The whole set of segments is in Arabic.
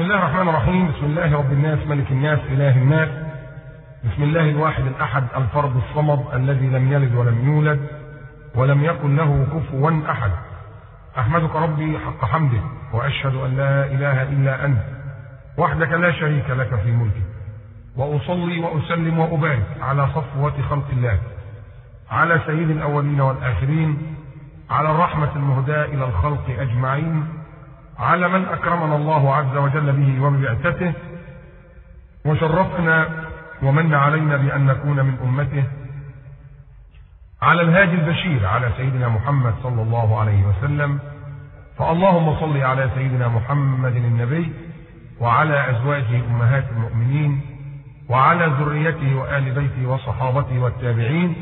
الله الرحمن الرحيم. بسم الله رب الناس ملك الناس إله الناس. بسم الله الواحد الأحد الفرد الصمد الذي لم يلد ولم يولد ولم يكن له كفوا أحد. أحمدك ربي حق حمده وأشهد أن لا إله إلا أنت وحدك لا شريك لك في ملكك، وأصلي وأسلم وأبارك على صفوة خلق الله، على سيد الأولين والآخرين، على الرحمة المهداة إلى الخلق أجمعين، على من أكرمنا الله عز وجل به وببعثته وشرفنا ومن علينا بأن نكون من أمته، على الهادي البشير على سيدنا محمد صلى الله عليه وسلم. فاللهم صل على سيدنا محمد النبي وعلى أزواجه أمهات المؤمنين وعلى ذريته وآل بيته وصحابته والتابعين،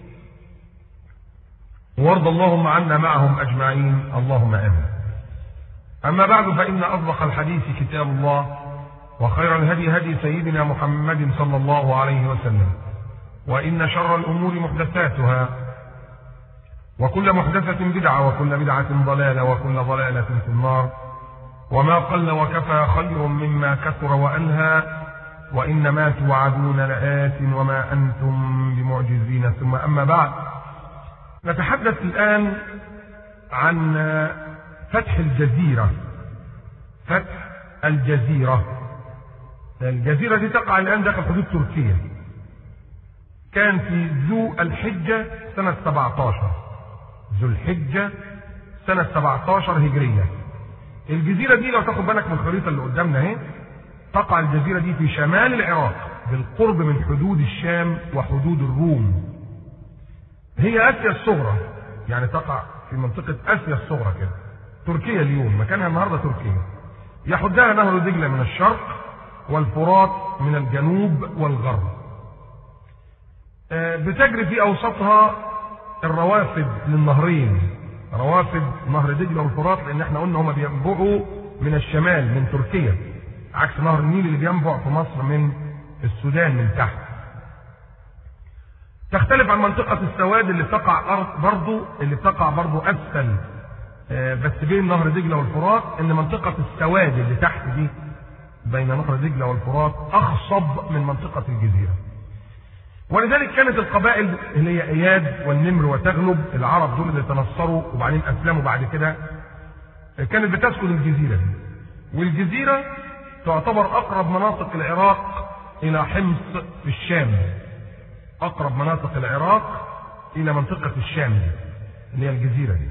وارض اللهم عنا معهم أجمعين اللهم آمين. أما بعد، فإن أصدق الحديث كتاب الله، وخير الهدي هدي سيدنا محمد صلى الله عليه وسلم، وإن شر الأمور محدثاتها، وكل محدثة بدعة، وكل بدعة ضلالة، وكل ضلالة في النار. وما قل وكفى خير مما كثر وألهى، وإنما توعدون لآت وما أنتم بمعجزين. ثم أما بعد، نتحدث الآن عن فتح الجزيرة. فتح الجزيرة. الجزيرة دي تقع الآن داخل حدود تركيا. كان في ذو الحجة سنة 17، ذو الحجة سنة 17 هجرية. الجزيرة دي لو تاخد بالك من الخريطة اللي قدامنا اهي، تقع الجزيرة دي في شمال العراق بالقرب من حدود الشام وحدود الروم. هي آسيا الصغرى، يعني تقع في منطقة آسيا الصغرى كده. تركيا اليوم مكانها النهارده تركيا. يحدها نهر دجلة من الشرق والفرات من الجنوب والغرب. بتجري في أوسطها الروافد للنهرين، روافد نهر دجلة والفرات، لأن احنا قلنا هما بينبعوا من الشمال من تركيا، عكس نهر النيل اللي بينبع في مصر من السودان من تحت. تختلف عن منطقة السواد اللي بتقع برضو أسفل، بس بين نهر دجلة والفرات، ان منطقة السواد اللي تحت دي بين نهر دجلة والفرات أخصب من منطقة الجزيرة. ولذلك كانت القبائل اللي هي اياد والنمر وتغلب، العرب دول اللي تنصروا وبعدين اسلموا بعد كده، كانت بتسكن الجزيرة دي. والجزيرة تعتبر اقرب مناطق العراق الى حمص في الشام، اقرب مناطق العراق الى منطقة الشام دي اللي هي الجزيرة دي.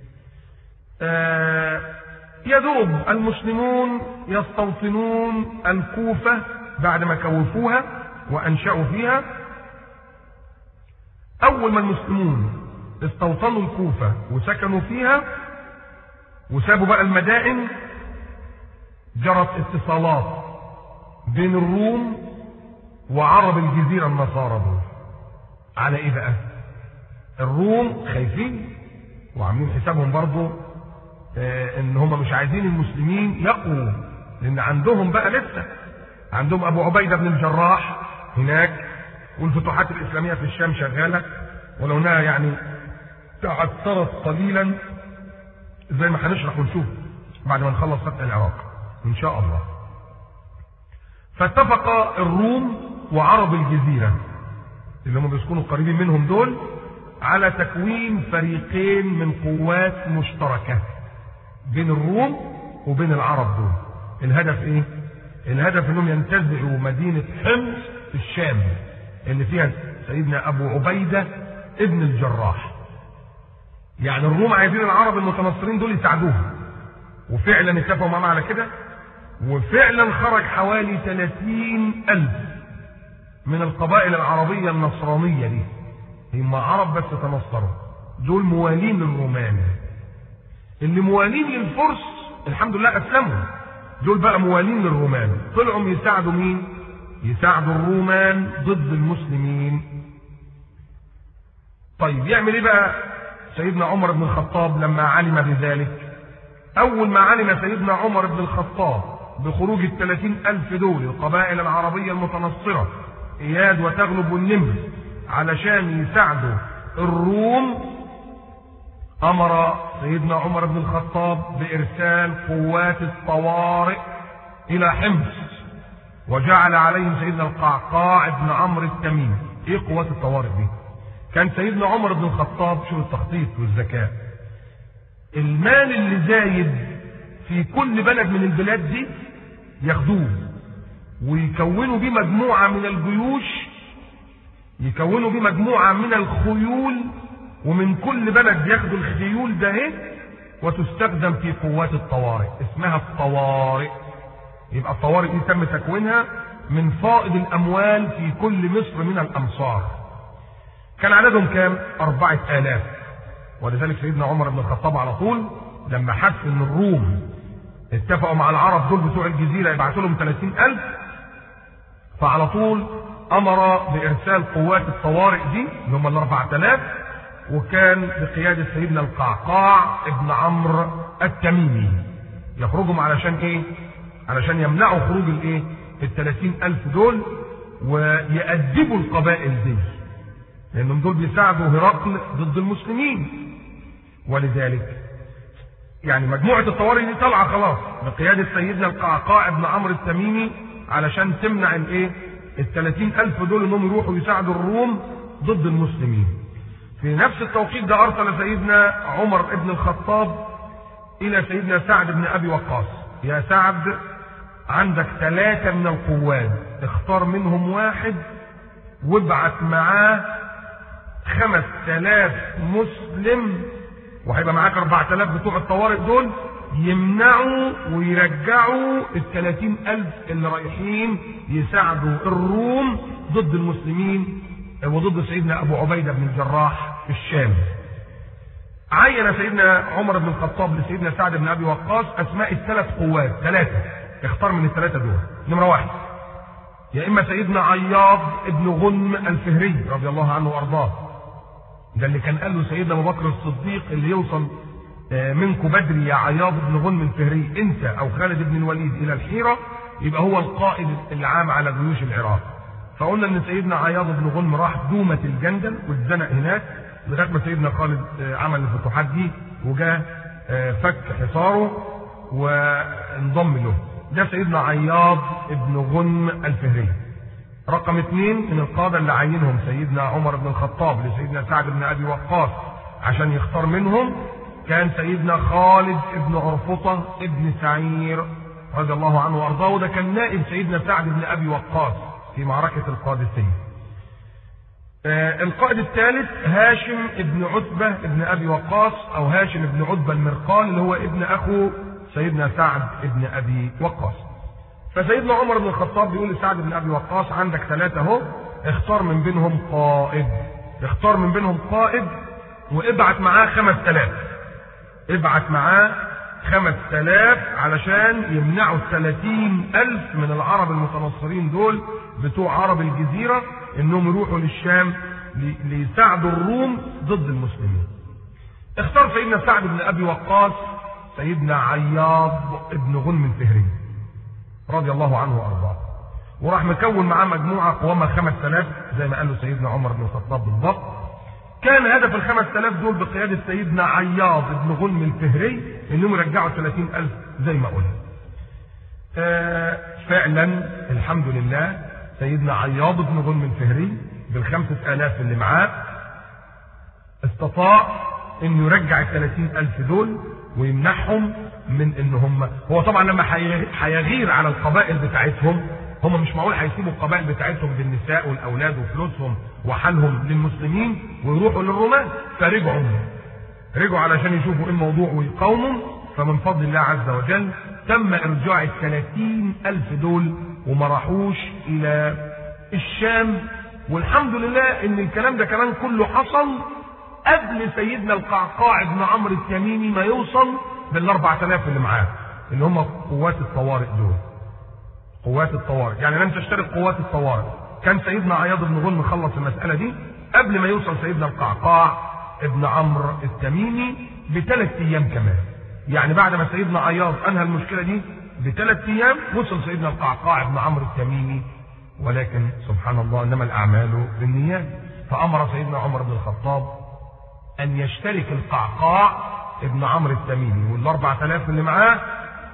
يذوب المسلمون يستوطنون الكوفة بعد ما كوفوها وانشأوا فيها. اول ما المسلمون استوطنوا الكوفة وسكنوا فيها وسابوا بقى المدائن، جرت اتصالات بين الروم وعرب الجزيرة النصارى دول. على ايه بقى؟ الروم خايفين وعاملين حسابهم برضو ان هم مش عايزين المسلمين يقووا، لان عندهم بقى لسه عندهم ابو عبيدة بن الجراح هناك، والفتوحات الاسلامية في الشام شغالة، ولو انها يعني تعثرت قليلا زي ما هنشرح ونشوف بعد ما نخلص فتح العراق ان شاء الله. فاتفق الروم وعرب الجزيرة اللي هم بيسكنوا قريبين منهم دول على تكوين فريقين من قوات مشتركة بين الروم وبين العرب دول. الهدف ايه؟ الهدف انهم ينتزعوا مدينة حمص في الشام اللي فيها سيدنا ابو عبيدة ابن الجراح. يعني الروم عايزين العرب المتنصرين دول يساعدوهم، وفعلا اتفقوا معاهم على كده، وفعلا خرج حوالي 30,000 من القبائل العربية النصرانية دي. هم عرب بس تنصروا، دول موالين للرومان. اللي موالين للفرس الحمد لله اسلموا، دول بقى موالين للرومان، طلعوا يساعدوا مين؟ يساعدوا الرومان ضد المسلمين. طيب يعمل ايه بقى سيدنا عمر بن الخطاب لما علم بذلك؟ اول ما علم سيدنا عمر بن الخطاب بخروج 30,000 دول القبائل العربية المتنصرة اياد وتغلب والنمر علشان يساعدوا الروم، امر سيدنا عمر بن الخطاب بارسال قوات الطوارئ إلى حمص، وجعل عليهم سيدنا القعقاع بن عمرو التميمي. إيه قوات الطوارئ دي؟ كان سيدنا عمر بن الخطاب، شوف التخطيط والذكاء، المال اللي زايد في كل بلد من البلاد دي ياخدوه ويكونوا بيه مجموعة من الجيوش، يكونوا بيه مجموعة من الخيول، ومن كل بلد ياخدوا الخيول ده وتستخدم في قوات الطوارئ، اسمها الطوارئ. يبقى الطوارئ دي تم تكوينها من فائض الأموال في كل مصر من الأمصار. كان عددهم كام؟ 4000. ولذلك سيدنا عمر بن الخطاب على طول لما حس ان الروم اتفقوا مع العرب دول بتوع الجزيرة يبعثوا لهم 30,000، فعلى طول امر بارسال قوات الطوارئ دي اللي هم 4000، وكان بقيادة سيدنا القعقاع ابن عمرو التميمي. يخرجهم علشان ايه؟ علشان يمنعوا خروج الايه؟ 30,000 دول، ويأدبوا القبائل دي، لانهم دول بيساعدوا هرقل ضد المسلمين. ولذلك يعني مجموعة الطوارئ دي طالعة خلاص بقيادة سيدنا القعقاع ابن عمرو التميمي علشان تمنع الايه؟ 30,000 دول انهم يروحوا يساعدوا الروم ضد المسلمين. في نفس التوقيت ده ارسل سيدنا عمر بن الخطاب الى سيدنا سعد بن ابي وقاص: يا سعد، عندك 3 من القوات، اختار منهم واحد وابعت معاه 5000 مسلم، وهيبقى معاك 4000 بتوع الطوارئ دول، يمنعوا ويرجعوا 30,000 اللي رايحين يساعدوا الروم ضد المسلمين وضد سيدنا ابو عبيده بن الجراح في الشام. عين سيدنا عمر بن الخطاب لسيدنا سعد بن ابي وقاص اسماء ال3 قوات، 3 اختار من ال3 دول. نمره 1 يا اما سيدنا عياض ابن غنم الفهري رضي الله عنه وارضاه، ده اللي كان قال له سيدنا ابو بكر الصديق: اللي يوصل منكم بدري يا عياض بن غنم الفهري انت او خالد بن الوليد الى الحيره، يبقى هو القائد العام على جيوش العراق. فقلنا ان سيدنا عياض بن غنم راح دومة الجندل واتزنق هناك لغايه ما سيدنا خالد عمل الفتوحات دي وجاء فك حصاره وانضم له. ده سيدنا عياض بن غنم الفهري. رقم 2 من القادة اللي عينهم سيدنا عمر بن الخطاب لسيدنا سعد بن ابي وقاص عشان يختار منهم كان سيدنا خالد بن عرفطة ابن سعير رضي الله عنه وارضاه، وده كان نائب سيدنا سعد بن ابي وقاص في معركة القادسية. القائد الثالث هاشم بن عتبة ابن ابي وقاص، او هاشم بن عتبة المرقال، اللي هو ابن اخو سيدنا سعد بن ابي وقاص. فسيدنا عمر بن الخطاب بيقول لسعد بن ابي وقاص: عندك 3 اهو، اختار من بينهم قائد، اختار من بينهم قائد وابعت معاه 5000، ابعت معاه 5000 علشان يمنعوا 30,000 من العرب المتنصرين دول بتوع عرب الجزيرة انهم يروحوا للشام ليساعدوا الروم ضد المسلمين. اختار سيدنا سعد بن ابي وقاص سيدنا عياض بن غنم الفهري رضي الله عنه وارضاه، وراح مكون معاه مجموعه قوامها 5000 زي ما قال له سيدنا عمر بن الخطاب بالضبط. كان هدف ال5000 دول بقياده سيدنا عياض بن غنم الفهري انهم يرجعوا 30,000 زي ما قلنا. فعلا الحمد لله سيدنا عياض بن غنم الفهري بال5000 اللي معاه استطاع انه يرجع ال30,000 دول ويمنعهم من ان هم، هو طبعا لما هيغير على القبائل بتاعتهم، هم مش معقول هيسيبوا القبائل بتاعتهم بالنساء والاولاد وفلوسهم وحالهم للمسلمين ويروحوا للرومان، فرجعوا علشان يشوفوا ايه الموضوع ويقاوموا. فمن فضل الله عز وجل تم ارجاع ال30,000 دول وما راحوش الى الشام. والحمد لله ان الكلام ده كمان كله حصل قبل سيدنا القعقاع بن عمرو التميمي ما يوصل بال4000 اللي معاه، اللي هم قوات الطوارئ دول. قوات الطوارئ يعني لم تشترك قوات الطوارئ. كان سيدنا عياض بن غنم خلص المسألة دي قبل ما يوصل سيدنا القعقاع ابن عمرو التميمي ب3 أيام كمان. يعني بعد ما سيدنا عياض انهى المشكلة دي ب3 أيام وصل سيدنا القعقاع ابن عمرو التميمي. ولكن سبحان الله انما الاعمال بالنيات. فامر سيدنا عمر بن الخطاب ان يشترك القعقاع ابن عمرو التميمي وال4000 اللي معاه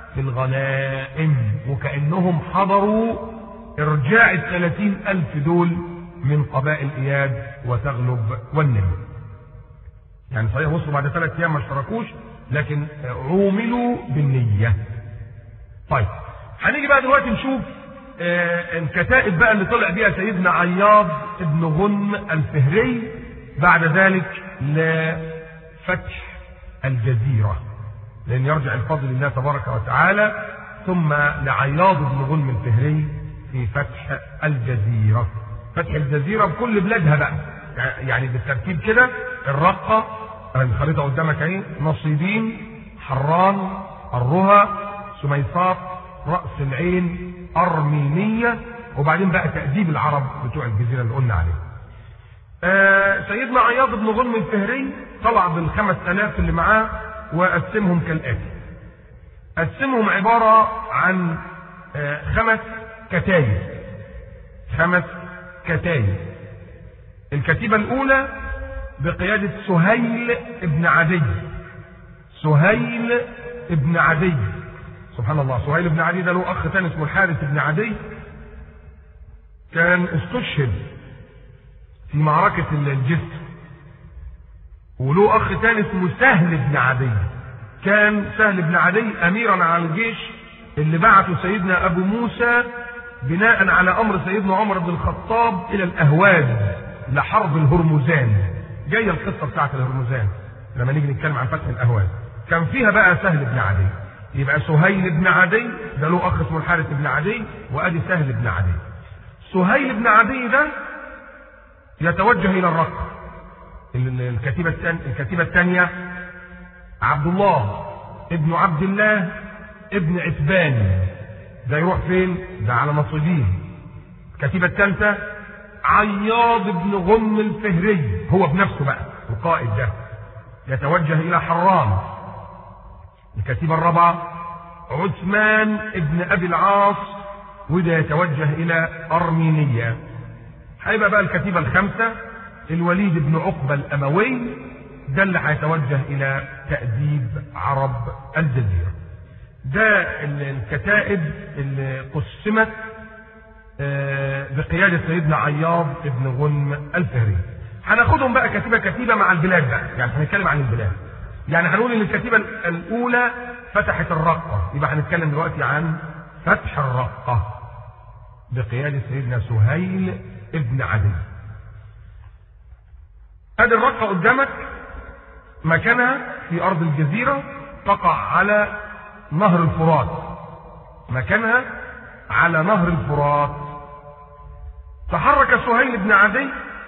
بالغنائم، وكأنهم حضروا ارجاع 30,000 دول من قبائل اياد وتغلب والنمر. يعني صحيح وصلوا بعد 3 ايام ما اشتركوش، لكن عوملوا بالنية. طيب هنيجي بقى دلوقتي نشوف الكتائب بقى اللي طلع بيها سيدنا عياض ابن غنم الفهري بعد ذلك لفتح الجزيرة، لأن يرجع الفضل لله تبارك وتعالى، ثم لعياض بن غنم الفهري في فتح الجزيرة. فتح الجزيرة بكل بلادها بقى، يعني بالترتيب كده: الرقة، الخريطة قدامك اهي، نصيبين، حران، الرها، سميصات، رأس العين، أرمينية، وبعدين بقى تأديب العرب بتوع الجزيرة اللي قلنا عليه. سيدنا عياض بن غنم الفهري طلع بال5000 اللي معاه وقسمهم كالآتي. قسمهم عبارة عن 5 كتايب. 5 كتايب. الكتيبة الأولى بقيادة سهيل ابن عدي. سهيل ابن عدي، سبحان الله. سهيل ابن عدي ده له أخ ثاني اسمه الحارث ابن عدي، كان استشهد في معركة الجسر. وله أخ ثاني اسمه سهل بن عدي، كان سهل بن عدي أميرا على الجيش اللي بعته سيدنا أبو موسى بناء على أمر سيدنا عمر بن الخطاب إلى الأهواز لحرب الهرمزان. جاية القصة بتاعت الهرمزان لما نيجي نتكلم عن فتح الأهواز، كان فيها بقى سهل بن عدي. يبقى سهيل بن عدي ده له أخ اسمه الحارث بن عدي، وأدي سهل بن عدي. سهيل بن عدي ده يتوجه إلى الرقة. الكتيبة الثانية عبد الله ابن عبد الله ابن عتبان، ده يروح فين؟ ده على نصيبين. الكتيبة الثالثة عياض بن غنم الفهري، هو بنفسه بقى القائد ده، يتوجه إلى حران. الكتيبة الرابعة عثمان ابن أبي العاص، وده يتوجه إلى أرمينية. هيبقى بقى الكتيبة الخامسة الوليد بن عقبة الأموي، ده اللي هيتوجه إلى تأديب عرب الجزيرة. ده الكتائب اللي قسمت بقيادة سيدنا عياض بن غنم الفهري. هناخدهم بقى كتيبة كتيبة مع البلاد بقى، يعني هنتكلم عن البلاد. يعني هنقول ان الكتيبة الأولى فتحت الرقة، يبقى هنتكلم دلوقتي عن فتح الرقة بقيادة سيدنا سهيل ابن عدي. هذه الرقة قدامك، مكانها في أرض الجزيرة، تقع على نهر الفرات. مكانها على نهر الفرات. تحرك سهيل بن عدي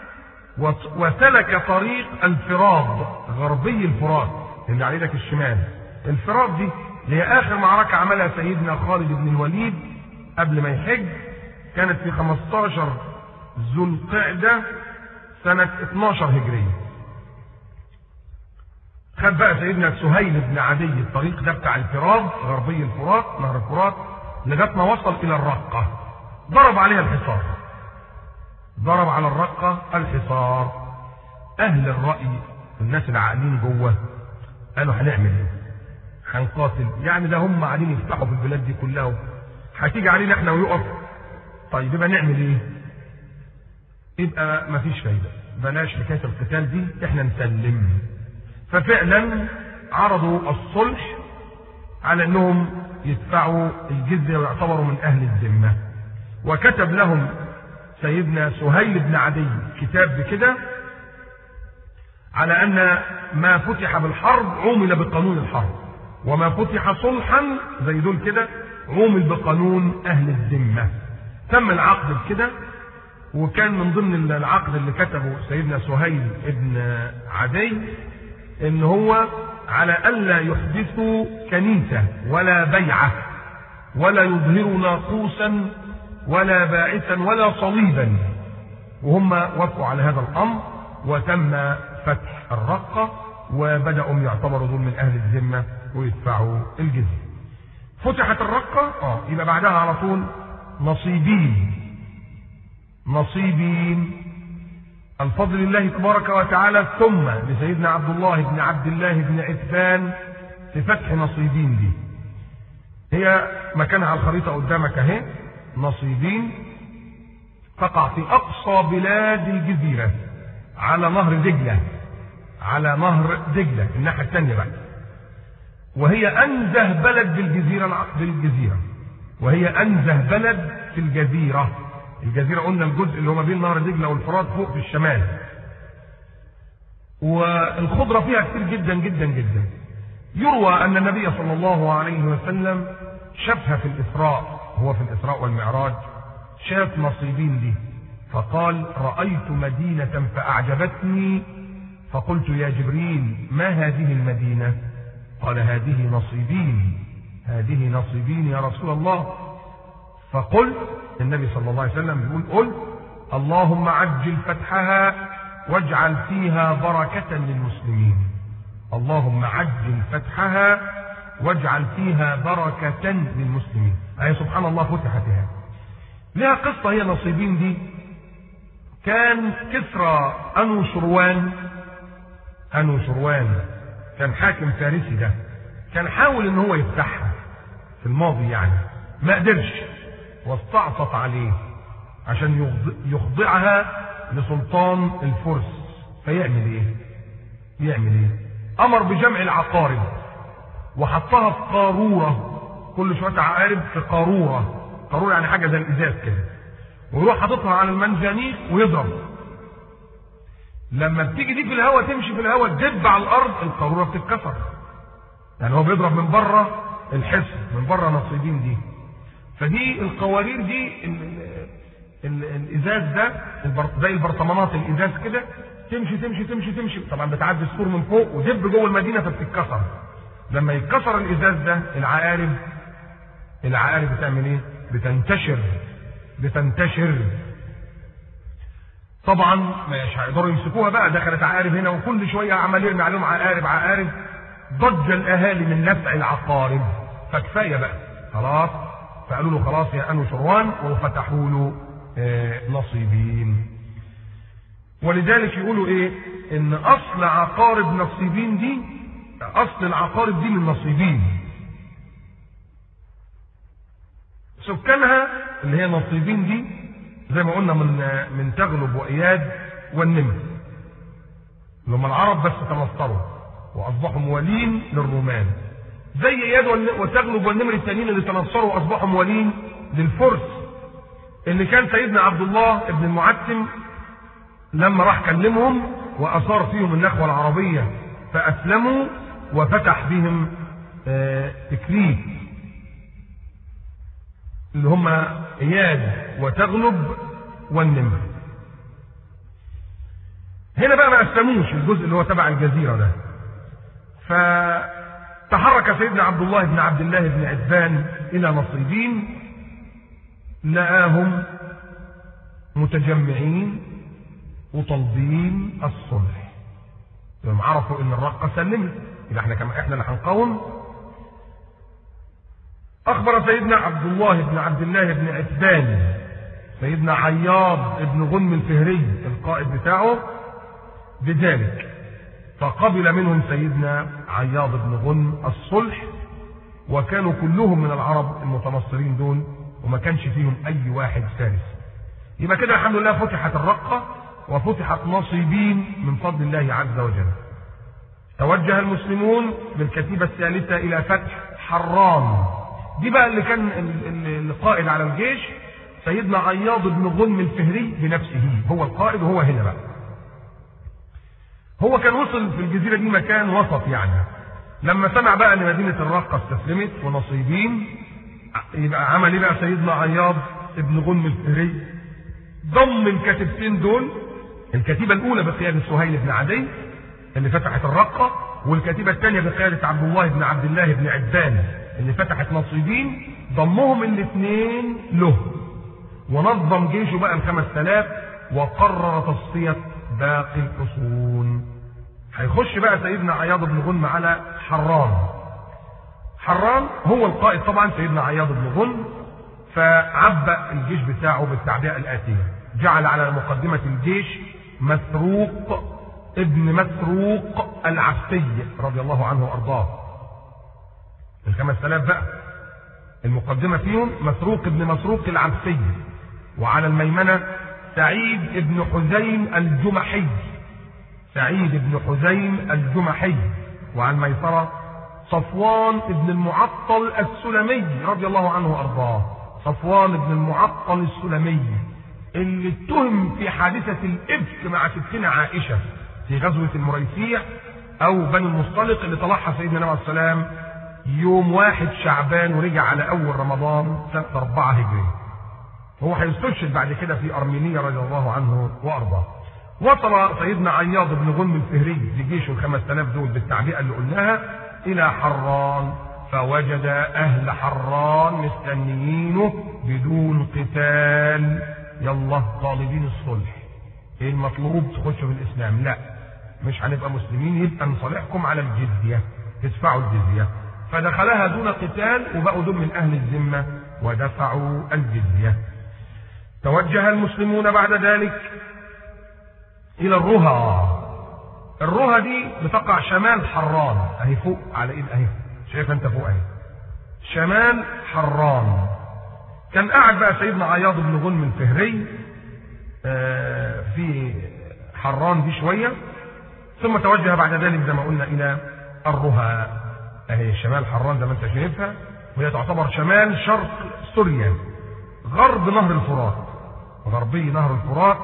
وسلك طريق الفراد، غربي الفرات اللي على يدك الشمال. الفرات دي اللي هي آخر معركة عملها سيدنا خالد بن الوليد قبل ما يحج، كانت في 15 ذو القعدة سنة 12 هجرية. خد بقى سيدنا سهيل بن عدي الطريق ده بتاع الفرات، غربي الفرات، نهر الفرات، لغايه ما وصل الى الرقة. ضرب عليها الحصار، ضرب على الرقة الحصار. اهل الرأي الناس العاقلين جوه قالوا هنعمل ايه؟ هنقاتل؟ يعني ده هم قاعدين يفتحوا في البلاد دي كلها، هتيجي علينا احنا ويقف؟ طيب يبقى نعمل ايه؟ يبقى مفيش فايدة، بلاش حكاية القتال دي، احنا نسلم. ففعلا عرضوا الصلح على انهم يدفعوا الجزية ويعتبروا من اهل الذمة. وكتب لهم سيدنا سهيل بن عدي كتاب بكده على ان ما فتح بالحرب عومل بقانون الحرب، وما فتح صلحا زي دول كده عومل بقانون اهل الذمة. تم العقد بكده. وكان من ضمن العقد اللي كتبه سيدنا سهيل بن عدي ان هو على الا يحدثوا كنيسة ولا بيعة ولا يظهروا ناقوسا ولا باعثا ولا صليبا، وهم وافقوا على هذا الامر. وتم فتح الرقة وبدأوا يعتبروا دول من اهل الذمة ويدفعوا الجزية. فتحت الرقة يبقى بعدها على طول نصيبين. نصيبين الفضل لله تبارك وتعالى، ثم لسيدنا عبد الله بن عبد الله بن عتبان في فتح نصيبين دي. هي مكانها على الخريطة قدامك اهي، نصيبين تقع في أقصى بلاد الجزيرة على نهر دجلة، على نهر دجلة الناحية الثانية بقى، وهي أنزه بلد بالجزيرة، وهي أنزه بلد في الجزيرة. الجزيرة قلنا الجزء اللي هو ما بين نهر دجلة والفرات فوق في الشمال، والخضرة فيها كتير جدا جدا جدا. يروى أن النبي صلى الله عليه وسلم شافها في الإسراء، هو في الإسراء والمعراج شاف نصيبين دي، فقال: رأيت مدينة فأعجبتني فقلت يا جبريل ما هذه المدينة؟ قال: هذه نصيبين، هذه نصيبين يا رسول الله. فقل، النبي صلى الله عليه وسلم يقول: قل اللهم عجل فتحها واجعل فيها بركة للمسلمين. اللهم عجل فتحها واجعل فيها بركة للمسلمين. أي سبحان الله فتحتها. لها قصة هي نصيبين دي. كان كسرى أنوشروان كان حاكم فارسي، ده كان حاول ان هو يفتحها في الماضي يعني، ما قدرش، واستعصت عليه عشان يخضعها لسلطان الفرس. فيعمل ايه؟ امر بجمع العقارب وحطها في قارورة، كل شوية عقارب في قارورة يعني حاجة زي الازاز كده، ويروح حاططها على المنجنيق ويضرب. لما بتيجي دي في الهواء تمشي في الهواء تدب على الارض، القارورة بتتكسر. يعني هو بيضرب من بره الحصن، من بره نصيبين دي. فدي القوارير دي الازاز ده زي البرطمانات الازاز كده، تمشي تمشي تمشي تمشي، طبعا بتعدي السور من فوق ودب جوه المدينه فبتتكسر. لما يتكسر الازاز ده العقارب بتعمل ايه؟ بتنتشر. طبعا مش هيقدروا يمسكوها بقى، دخلت عقارب هنا وكل شويه عمال يرمي عليهم عقارب. ضج الاهالي من نفع العقارب، فكفايه بقى خلاص. فقالوا له خلاص يا أنوشروان، وفتحوا له نصيبين. ولذلك يقولوا ايه؟ ان اصل عقارب نصيبين دي، اصل العقارب دي من نصيبين. سكانها اللي هي نصيبين دي زي ما قلنا من تغلب واياد والنمر، اللي هم العرب بس تمصروا واصبحوا موالين للرومان، زي اياد وتغلب والنمر التانيين اللي تنصروا واصبحوا موالين للفرس، اللي كان سيدنا عبد الله ابن المعتم لما راح كلمهم واثار فيهم النخوه العربيه فاسلموا وفتح بهم تكريت، اللي هم اياد وتغلب والنمر. هنا بقى ما اسلموش الجزء اللي هو تبع الجزيره ده. فتحرك سيدنا عبد الله بن عتبان الى نصيبين، لقاهم متجمعين وطالبين الصلح. لما عرفوا ان الرقه سلمت، يبقى احنا اللي هنقاوم. اخبر سيدنا عبد الله بن عتبان سيدنا عياض بن غنم الفهري القائد بتاعه بذلك، فقبل منهم سيدنا عياض بن غنم الصلح، وكانوا كلهم من العرب المتنصرين دول، وما كانش فيهم اي واحد فارس. يبقى كده الحمد لله فتحت الرقه وفتحت نصيبين من فضل الله عز وجل. توجه المسلمون بالكتيبه الثالثه الى فتح حران. دي بقى اللي كان القائد على الجيش سيدنا عياض بن غنم الفهري بنفسه، هو القائد وهو هنا بقى. هو كان وصل في الجزيره دي مكان وسط يعني. لما سمع بقى ان مدينه الرقه استسلمت ونصيبين، يبقى عمل ايه بقى سيدنا عياض بن غنم الفهري؟ ضم الكتيبتين دول، الكتيبه الاولى بقياده سهيل بن عدي اللي فتحت الرقه، والكتيبه الثانيه بقياده عبد الله بن عتبان اللي فتحت نصيبين، ضمهم الاثنين له، ونظم جيشه بقى 5000 وقرر تصفيه باقي الحصون. هيخش بقى سيدنا عياض بن غنم على حران هو القائد طبعا سيدنا عياض بن غنم. فعبأ الجيش بتاعه بالتعبئة الآتية، جعل على مقدمة الجيش مسروق ابن مسروق العبسي رضي الله عنه وارضاه. 5000 بقى المقدمة فيهم مسروق بن مسروق العبسي، وعلى الميمنة سعيد بن حزيم الجمحي، سعيد بن حزيم الجمحي، وعلى الميسرة صفوان بن المعطل السلمي رضي الله عنه وارضاه. صفوان بن المعطل السلمي اللي اتهم في حادثة الإفك مع ستنا عائشة في غزوة المريسيع أو بني المصطلق اللي طلعها سيدنا النبي عليه السلام يوم 1 شعبان ورجع على أول رمضان سنة 4 هجري. هو هيستشهد بعد كده في أرمينيا رضي الله عنه وأرضاه. وصل سيدنا عياض بن غنم الفهري بجيشه 5000 دول بالتعبئة اللي قلناها إلى حران، فوجد أهل حران مستنيينه بدون قتال. يلا طالبين الصلح، ايه المطلوب؟ تخشوا في الإسلام؟ لا، مش هنبقى مسلمين، يبقى نصالحكم على الجزية، تدفعوا الجزية. فدخلها دون قتال وبقوا دول من أهل الذمة ودفعوا الجزية. توجه المسلمون بعد ذلك إلى الرها. الرها دي بتقع شمال حران، اهي فوق على ايد اهي، شايف انت فوق اهي شمال حران. كان قاعد بقى سيدنا عياض بن غنم الفهري في حران دي شويه، ثم توجه بعد ذلك زي ما قلنا الى الرها، اهي شمال حران زي ما انت شايفها، وهي تعتبر شمال شرق سوريا، غرب نهر الفرات، غربي نهر الفرات،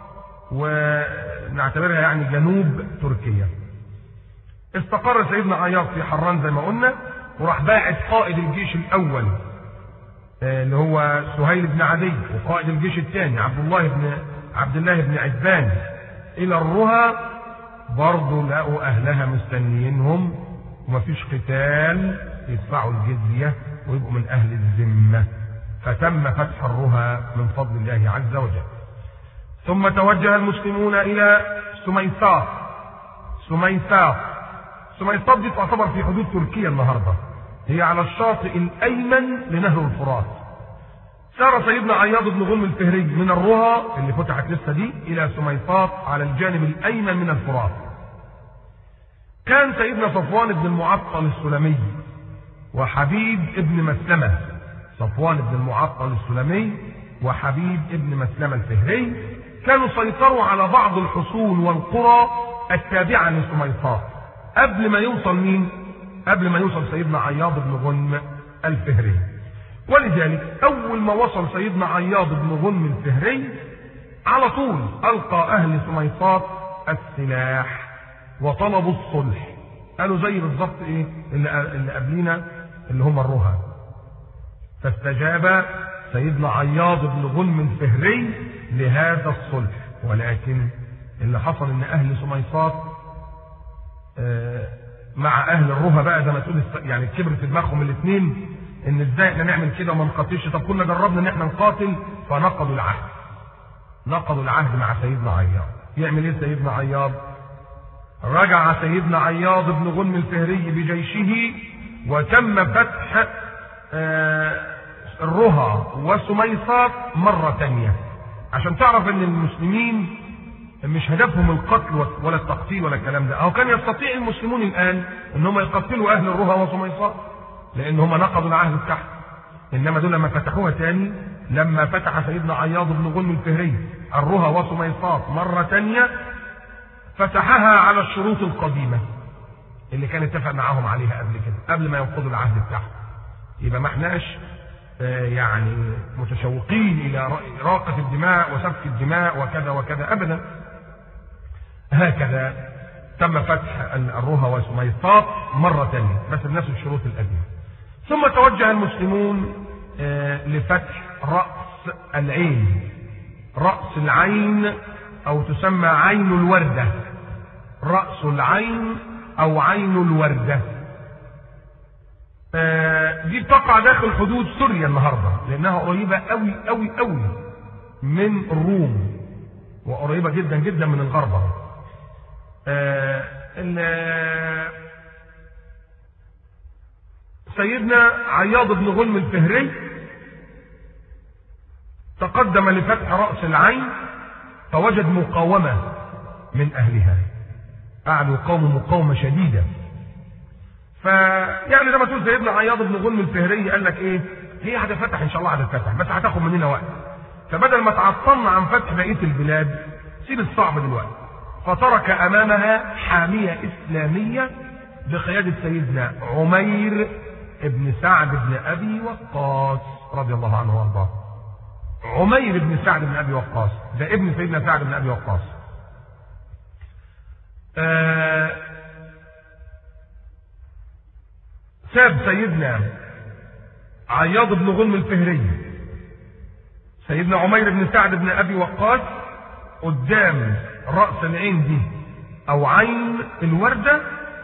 ونعتبرها يعني جنوب تركيا. استقر سيدنا عياض في حران زي ما قلنا، وراح باعث قائد الجيش الاول اللي هو سهيل بن عدي، وقائد الجيش الثاني عبد الله بن عتبان الى الرها. برضه لقوا اهلها مستنيينهم ومفيش قتال، يدفعوا الجزيه ويبقوا من اهل الذمه. فتم فتح الرها من فضل الله عز وجل. ثم توجه المسلمون الى سميساط. سميساط دي تعتبر في حدود تركيا النهارده، هي على الشاطئ الايمن لنهر الفرات. سار سيدنا عياض بن غنم الفهري من الرها اللي فتحت لسه دي الى سميساط على الجانب الايمن من الفرات. كان سيدنا صفوان بن المعطل السلمي وحبيب ابن مسلمة، صفوان بن المعطل السلمي وحبيب ابن مسلمة الفهري كانوا سيطروا على بعض الحصون والقرى التابعة لسميساط قبل ما يوصل مين؟ قبل ما يوصل سيدنا عياض بن غنم الفهري. ولذلك أول ما وصل سيدنا عياض بن غنم الفهري على طول ألقى أهل سميساط السلاح وطلبوا الصلح. قالوا زي بالظبط إيه اللي قبلينا اللي هم الرها. فاستجاب سيدنا عياض بن غنم الفهري لهذا الصلح، ولكن اللي حصل ان اهل سميساط مع اهل الرها بقى زي ما تقول يعني كبر في دماغهم الاثنين ان ازاي احنا نعمل كده وما نقاتلش. طب كنا جربنا ان احنا نقاتل، فنقضوا العهد. نقضوا العهد مع سيدنا عياض. يعمل ايه سيدنا عياض؟ رجع سيدنا عياض بن غنم الفهري بجيشه وتم فتح الرها وسميساط مرة تانية، عشان تعرف ان المسلمين مش هدفهم القتل ولا التقتيل ولا الكلام ده. او كان يستطيع المسلمون الان ان هم يقتلوا اهل الرها وسميساط لان هم نقضوا العهد بتاعهم، انما دول لما فتحوها تاني، لما فتح سيدنا عياض بن غنم الفهري الرها وسميساط مرة تانية فتحها على الشروط القديمة اللي كان اتفق معاهم عليها قبل كده، قبل ما ينقضوا العهد بتاعهم. يبقى ما احناش يعني متشوقين الى إراقة الدماء وسفك الدماء وكذا وكذا ابدا. هكذا تم فتح الرها وسميساط مرة ثانية بس بنفس الشروط القديمة. ثم توجه المسلمون لفتح رأس العين. رأس العين او تسمى عين الوردة، رأس العين او عين الوردة. دي بتقع داخل حدود سوريا النهارده لانها قريبه قوي قوي قوي من الروم وقريبه جدا جدا من الغرب. سيدنا عياض بن غنم الفهري تقدم لفتح رأس العين فوجد مقاومة من أهلها، قعدوا يقاوموا مقاومة شديدة. فيعني لما تقول سيدنا عياض بن غنم الفهري قال لك ايه؟ هي هتتفتح ان شاء الله، هتتفتح بس هتاخد مننا وقت. فبدل ما تعطلنا عن فتح بقيه البلاد سيب الصعب دلوقتي. فترك امامها حاميه اسلاميه بقياده سيدنا عمير ابن سعد بن ابي وقاص رضي الله عنه وارضاه. عمير بن سعد بن ابي وقاص ده ابن سيدنا سعد بن ابي وقاص. ساب سيدنا عياض بن غنم الفهري سيدنا عمير بن سعد بن ابي وقاص قدام رأس العين دي او عين الوردة،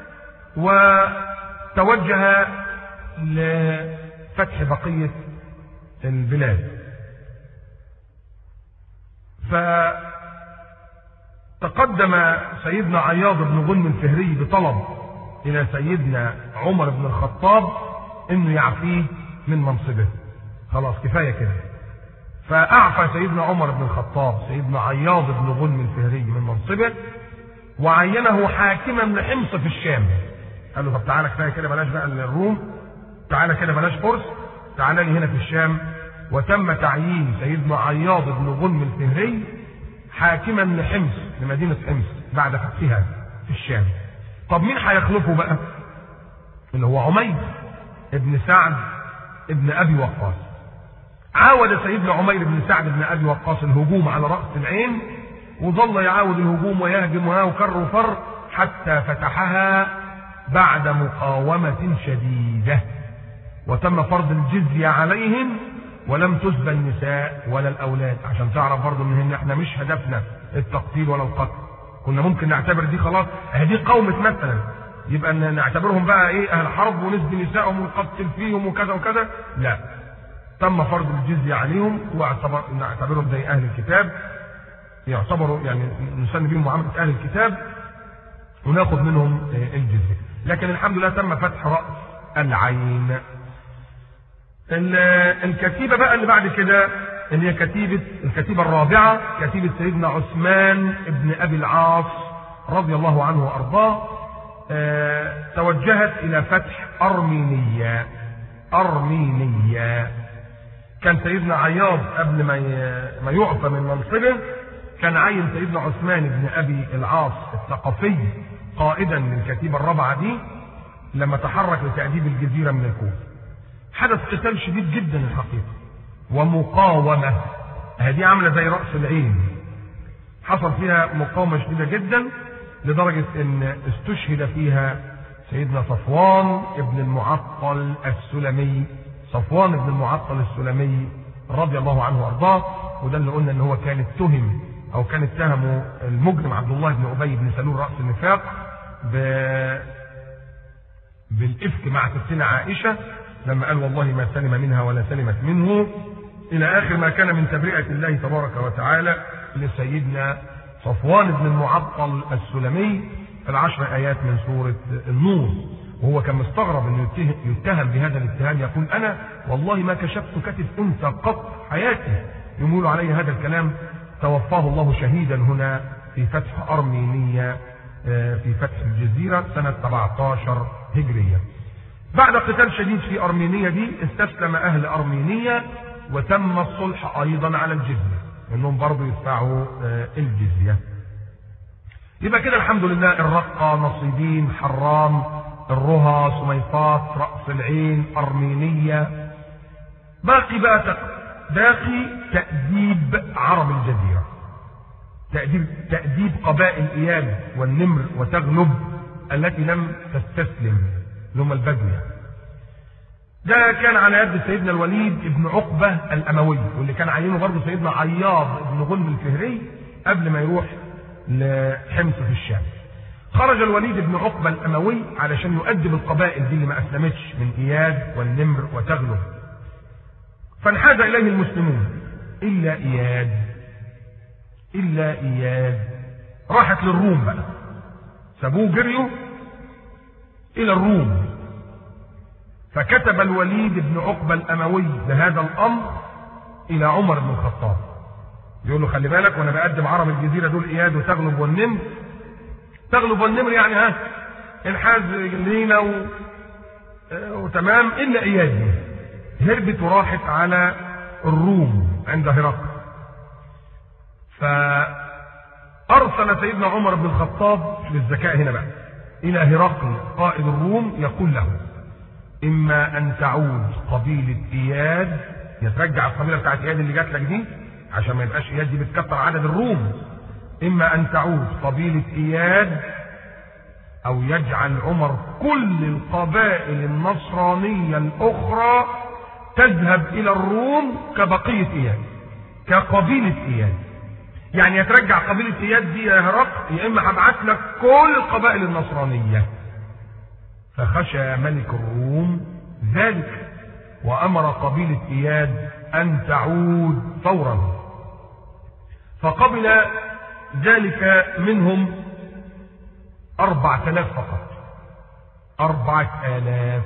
وتوجه لفتح بقية البلاد. فتقدم سيدنا عياض بن غنم الفهري بطلب الى سيدنا عمر بن الخطاب انه يعفيه من منصبه، خلاص كفاية كده. فاعفى سيدنا عمر بن الخطاب سيدنا عياض بن غنم الفهري من منصبه، وعينه حاكما لحمص في الشام. قال له طب تعالى كفايه كده، بلاش بقى الروم، تعالى كده بلاش فرس، تعالى لي هنا في الشام. وتم تعيين سيدنا عياض بن غنم الفهري حاكما لحمص، لمدينه حمص بعد فتحها في الشام. طب مين هيخلفه بقى؟ اللي هو عمير ابن سعد ابن ابي وقاص. عاود سيدنا عمير بن سعد بن ابي وقاص الهجوم على راس العين، وظل يعاود الهجوم ويهجمها وكر وفر حتى فتحها بعد مقاومة شديدة، وتم فرض الجزية عليهم، ولم تسبى النساء ولا الأولاد. عشان تعرف برضه ان احنا مش هدفنا التقتيل ولا القتل. كنا ممكن نعتبر دي خلاص هذه قومة مثلا، يبقى نعتبرهم بقى ايه اهل حرب ونسبي نسائهم ونقتل فيهم وكذا وكذا. لا، تم فرض الجزية عليهم، ونعتبرهم زي اهل الكتاب، يعتبروا يعني نسمي بهم معاملة اهل الكتاب، وناخد منهم الجزية. لكن الحمد لله تم فتح رأس العين. الكتيبة بقى اللي بعد كده اللي هي الكتيبة الرابعة، كتيبة سيدنا عثمان ابن ابي العاص رضي الله عنه وارضاه، توجهت الى فتح ارمينيا. كان سيدنا عياض قبل ما يعفى من منصبه كان عين سيدنا عثمان بن ابي العاص الثقفي قائدا للكتيبة الرابعة دي لما تحرك لتأديب الجزيرة من الكوفة. حدث قتال شديد جدا الحقيقة ومقاومة، هذه عاملة زي رأس العين، حصل فيها مقاومة شديدة جدا لدرجة ان استشهد فيها سيدنا صفوان ابن المعطل السلمي، صفوان ابن المعطل السلمي رضي الله عنه وارضاه. وده اللي قلنا ان هو كان اتهم او كان اتهمه المجرم عبد الله بن ابي بن سلول رأس النفاق بالإفك مع ستنا عائشة، لما قال والله ما سلم منها ولا سلمت منه، الى اخر ما كان من تبرئة الله تبارك وتعالى لسيدنا صفوان بن المعطل السلمي في ال10 آيات من سورة النور. وهو كان مستغرب انه يتهم بهذا الاتهام، يقول انا والله ما كشفت كتف انثى قط حياتي. يقول علي هذا الكلام، توفاه الله شهيدا هنا في فتح ارمينيا في فتح الجزيرة سنة 17 هجرية. بعد قتال شديد في ارمينيا دي استسلم اهل ارمينيا، وتم الصلح ايضا على الجزية، انهم برضو يدفعوا الجزية. يبقى كده الحمد لله الرقة، نصيبين، حرام، الرها، سميطات، رأس العين، ارمينيا. باقي تأديب عرب الجزيرة، تأديب قبائل اياد والنمر وتغلب التي لم تستسلم، اللي هم البدوية. ده كان على يد سيدنا الوليد ابن عقبة الأموي، واللي كان عينه برضه سيدنا عياض ابن غنم الفهري قبل ما يروح لحمص في الشام. خرج الوليد ابن عقبة الأموي علشان يؤدب القبائل دي اللي ما أسلمتش من إياد والنمر وتغلب. فانحاز إليه المسلمون إلا إياد راحت للروم بقى، سابوه جريوا إلى الروم. فكتب الوليد بن عقبة الأموي بهذا الأمر إلى عمر بن الخطاب، يقول له خلي بالك وأنا بقدم عرب الجزيرة دول إياد وتغلب والنمر. تغلب والنمر يعني انحاز لينا وتمام، إلا إياد هربت وراحت على الروم عند هرقل. فأرسل سيدنا عمر بن الخطاب للذكاء هنا بقى إلى هرقل قائد الروم يقول له: إما أن تعود قبيلة إياد، يترجع القبيلة بتاعت إياد اللي جات لك دي عشان ما يبقاش إياد دي بتكتر عدد الروم، إما أن تعود قبيلة إياد أو يجعل عمر كل القبائل النصرانية الأخرى تذهب إلى الروم كبقية إياد، كقبيلة إياد. يعني يترجع قبيلة إياد دي يا هرقل، يا إما هبعت لك كل القبائل النصرانية. فخشى ملك الروم ذلك وأمر قبيلة إياد أن تعود فورا، فقبل ذلك منهم 4000 فقط. 4000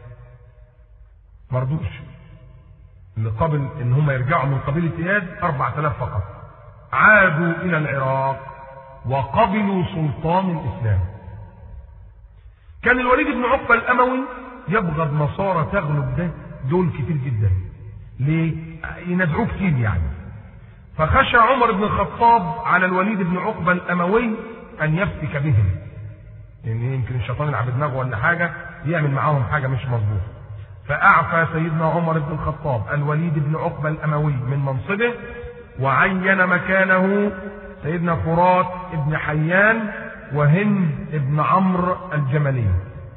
مرضوش، اللي قبل ان هم يرجعوا من قبيلة إياد 4000 فقط. عادوا إلى العراق وقبلوا سلطان الإسلام. كان الوليد بن عقبة الأموي يبغض نصارى تغلب ده دول كتير جدا. ليه؟ يندعوه كتير يعني. فخشى عمر بن الخطاب على الوليد بن عقبة الأموي أن يفتك بهم، يعني يمكن الشيطان يلعب دماغه ولا حاجة يعمل معاهم حاجة مش مظبوطة. فأعفى سيدنا عمر بن الخطاب الوليد بن عقبة الأموي من منصبه، وعين مكانه سيدنا فرات بن حيان وهند بن عمرو الجملي.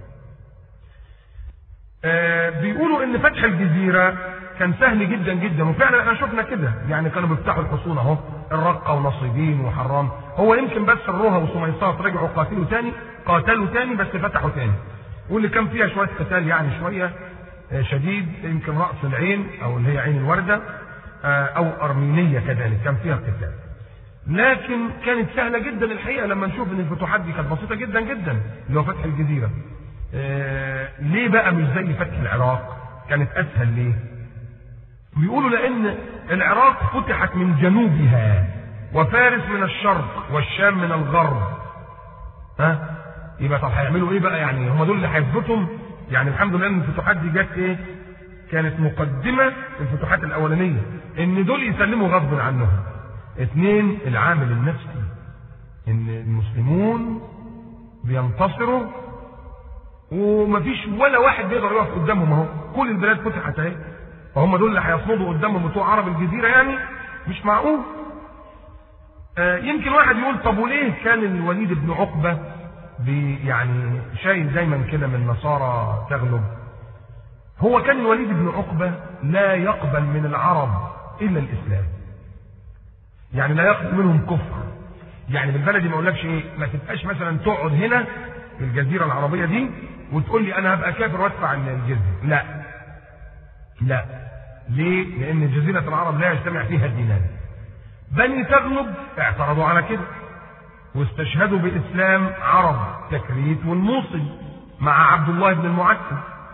بيقولوا ان فتح الجزيرة كان سهل جدا جدا، وفعلا احنا شفنا كده، يعني كانوا بيفتحوا الحصون اهو، الرقة ونصيبين وحرام. هو يمكن بس الروها وسميصات رجعوا قاتلوا تاني بس فتحوا تاني، واللي كان فيها شوية قتال يعني شوية شديد، يمكن رأس العين او اللي هي عين الوردة او ارمينية كذلك كان فيها قتال. لكن كانت سهلة جدا الحقيقة لما نشوف ان الفتوحات دي كانت بسيطة جدا جدا، اللي هو فتح الجزيرة. ليه بقى مش زي فتح العراق؟ كانت اسهل ليه؟ بيقولوا لان العراق فتحت من جنوبها، وفارس من الشرق، والشام من الغرب. يبقى طب هيعملوا ايه بقى؟ يعني هم دول اللي هيثبتهم؟ يعني الحمد لله ان الفتوحات دي جت ايه؟ كانت مقدمة الفتوحات الاولانية، ان دول يسلموا غصب عنهم. 2 العامل النفسي، ان المسلمون بينتصروا ومفيش ولا واحد بيقدر يقف قدامهم اهو، كل البلاد فتحت اهي، فهم دول اللي هيصمدوا قدامهم بتوع عرب الجزيرة؟ يعني مش معقول. يمكن واحد يقول طب وليه كان الوليد بن عقبة يعني شايل دايما كده من النصارى تغلب؟ هو كان الوليد بن عقبة لا يقبل من العرب الا الاسلام، يعني لا يقبل منهم كفر. يعني بالبلدي ما اقولكش ايه، ما تبقاش مثلا تقعد هنا في الجزيرة العربية دي وتقول لي انا هبقى كافر وادفع الجزية. لا. ليه؟ لان جزيرة العرب لا يجتمع فيها الدينان. بني تغلب اعترضوا على كده واستشهدوا باسلام عرب تكريت والموصل مع عبد الله بن المعتب.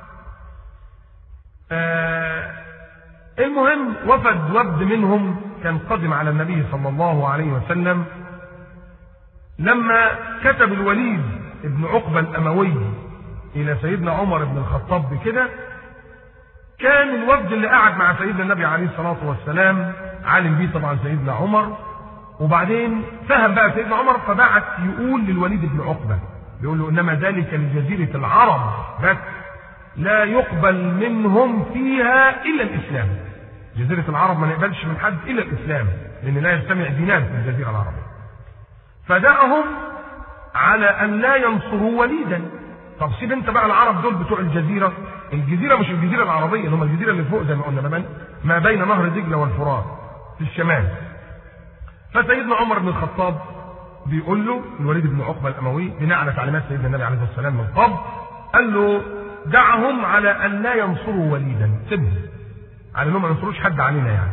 المهم وفد منهم كان قدم على النبي صلى الله عليه وسلم. لما كتب الوليد بن عقبة الأموي إلى سيدنا عمر بن الخطاب بكده، كان الوفد اللي قاعد مع سيدنا النبي عليه الصلاة والسلام عالم بيه طبعا سيدنا عمر، وبعدين فهم بقى سيدنا عمر فبعت يقول للوليد بن عقبة، بيقول له إنما ذلك لجزيرة العرب بس، لا يقبل منهم فيها إلا الإسلام. جزيرة العرب ما نقبلش من حد إلا الإسلام، لأن لا يجتمع دينان في الجزيرة العربية. فدعهم على أن لا ينصروا وليدا. طب سيب انت بقى العرب دول بتوع الجزيرة مش الجزيرة العربية، اللي هم الجزيرة اللي فوق زي ما قلنا، ما بين نهر دجلة والفرات في الشمال. فسيدنا عمر بن الخطاب بيقول له الوليد بن عقبة الأموي بناء على تعليمات سيدنا النبي عليه الصلاة والسلام من قبل، قال له دعهم على أن لا ينصروا وليدا، سيبهم على انهم ما ينصروش حد علينا يعني.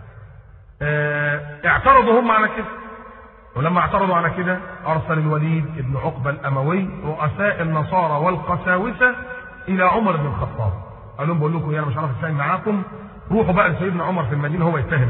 اعترضوا هم على كده، ولما اعترضوا على كده ارسل الوليد بن عقبة الأموي رؤساء النصارى والقساوسة الى عمر بن الخطاب، قال لهم بقول لكم انا مش عارف اتفاهم معاكم، روحوا بقى لسيدنا عمر في المدينة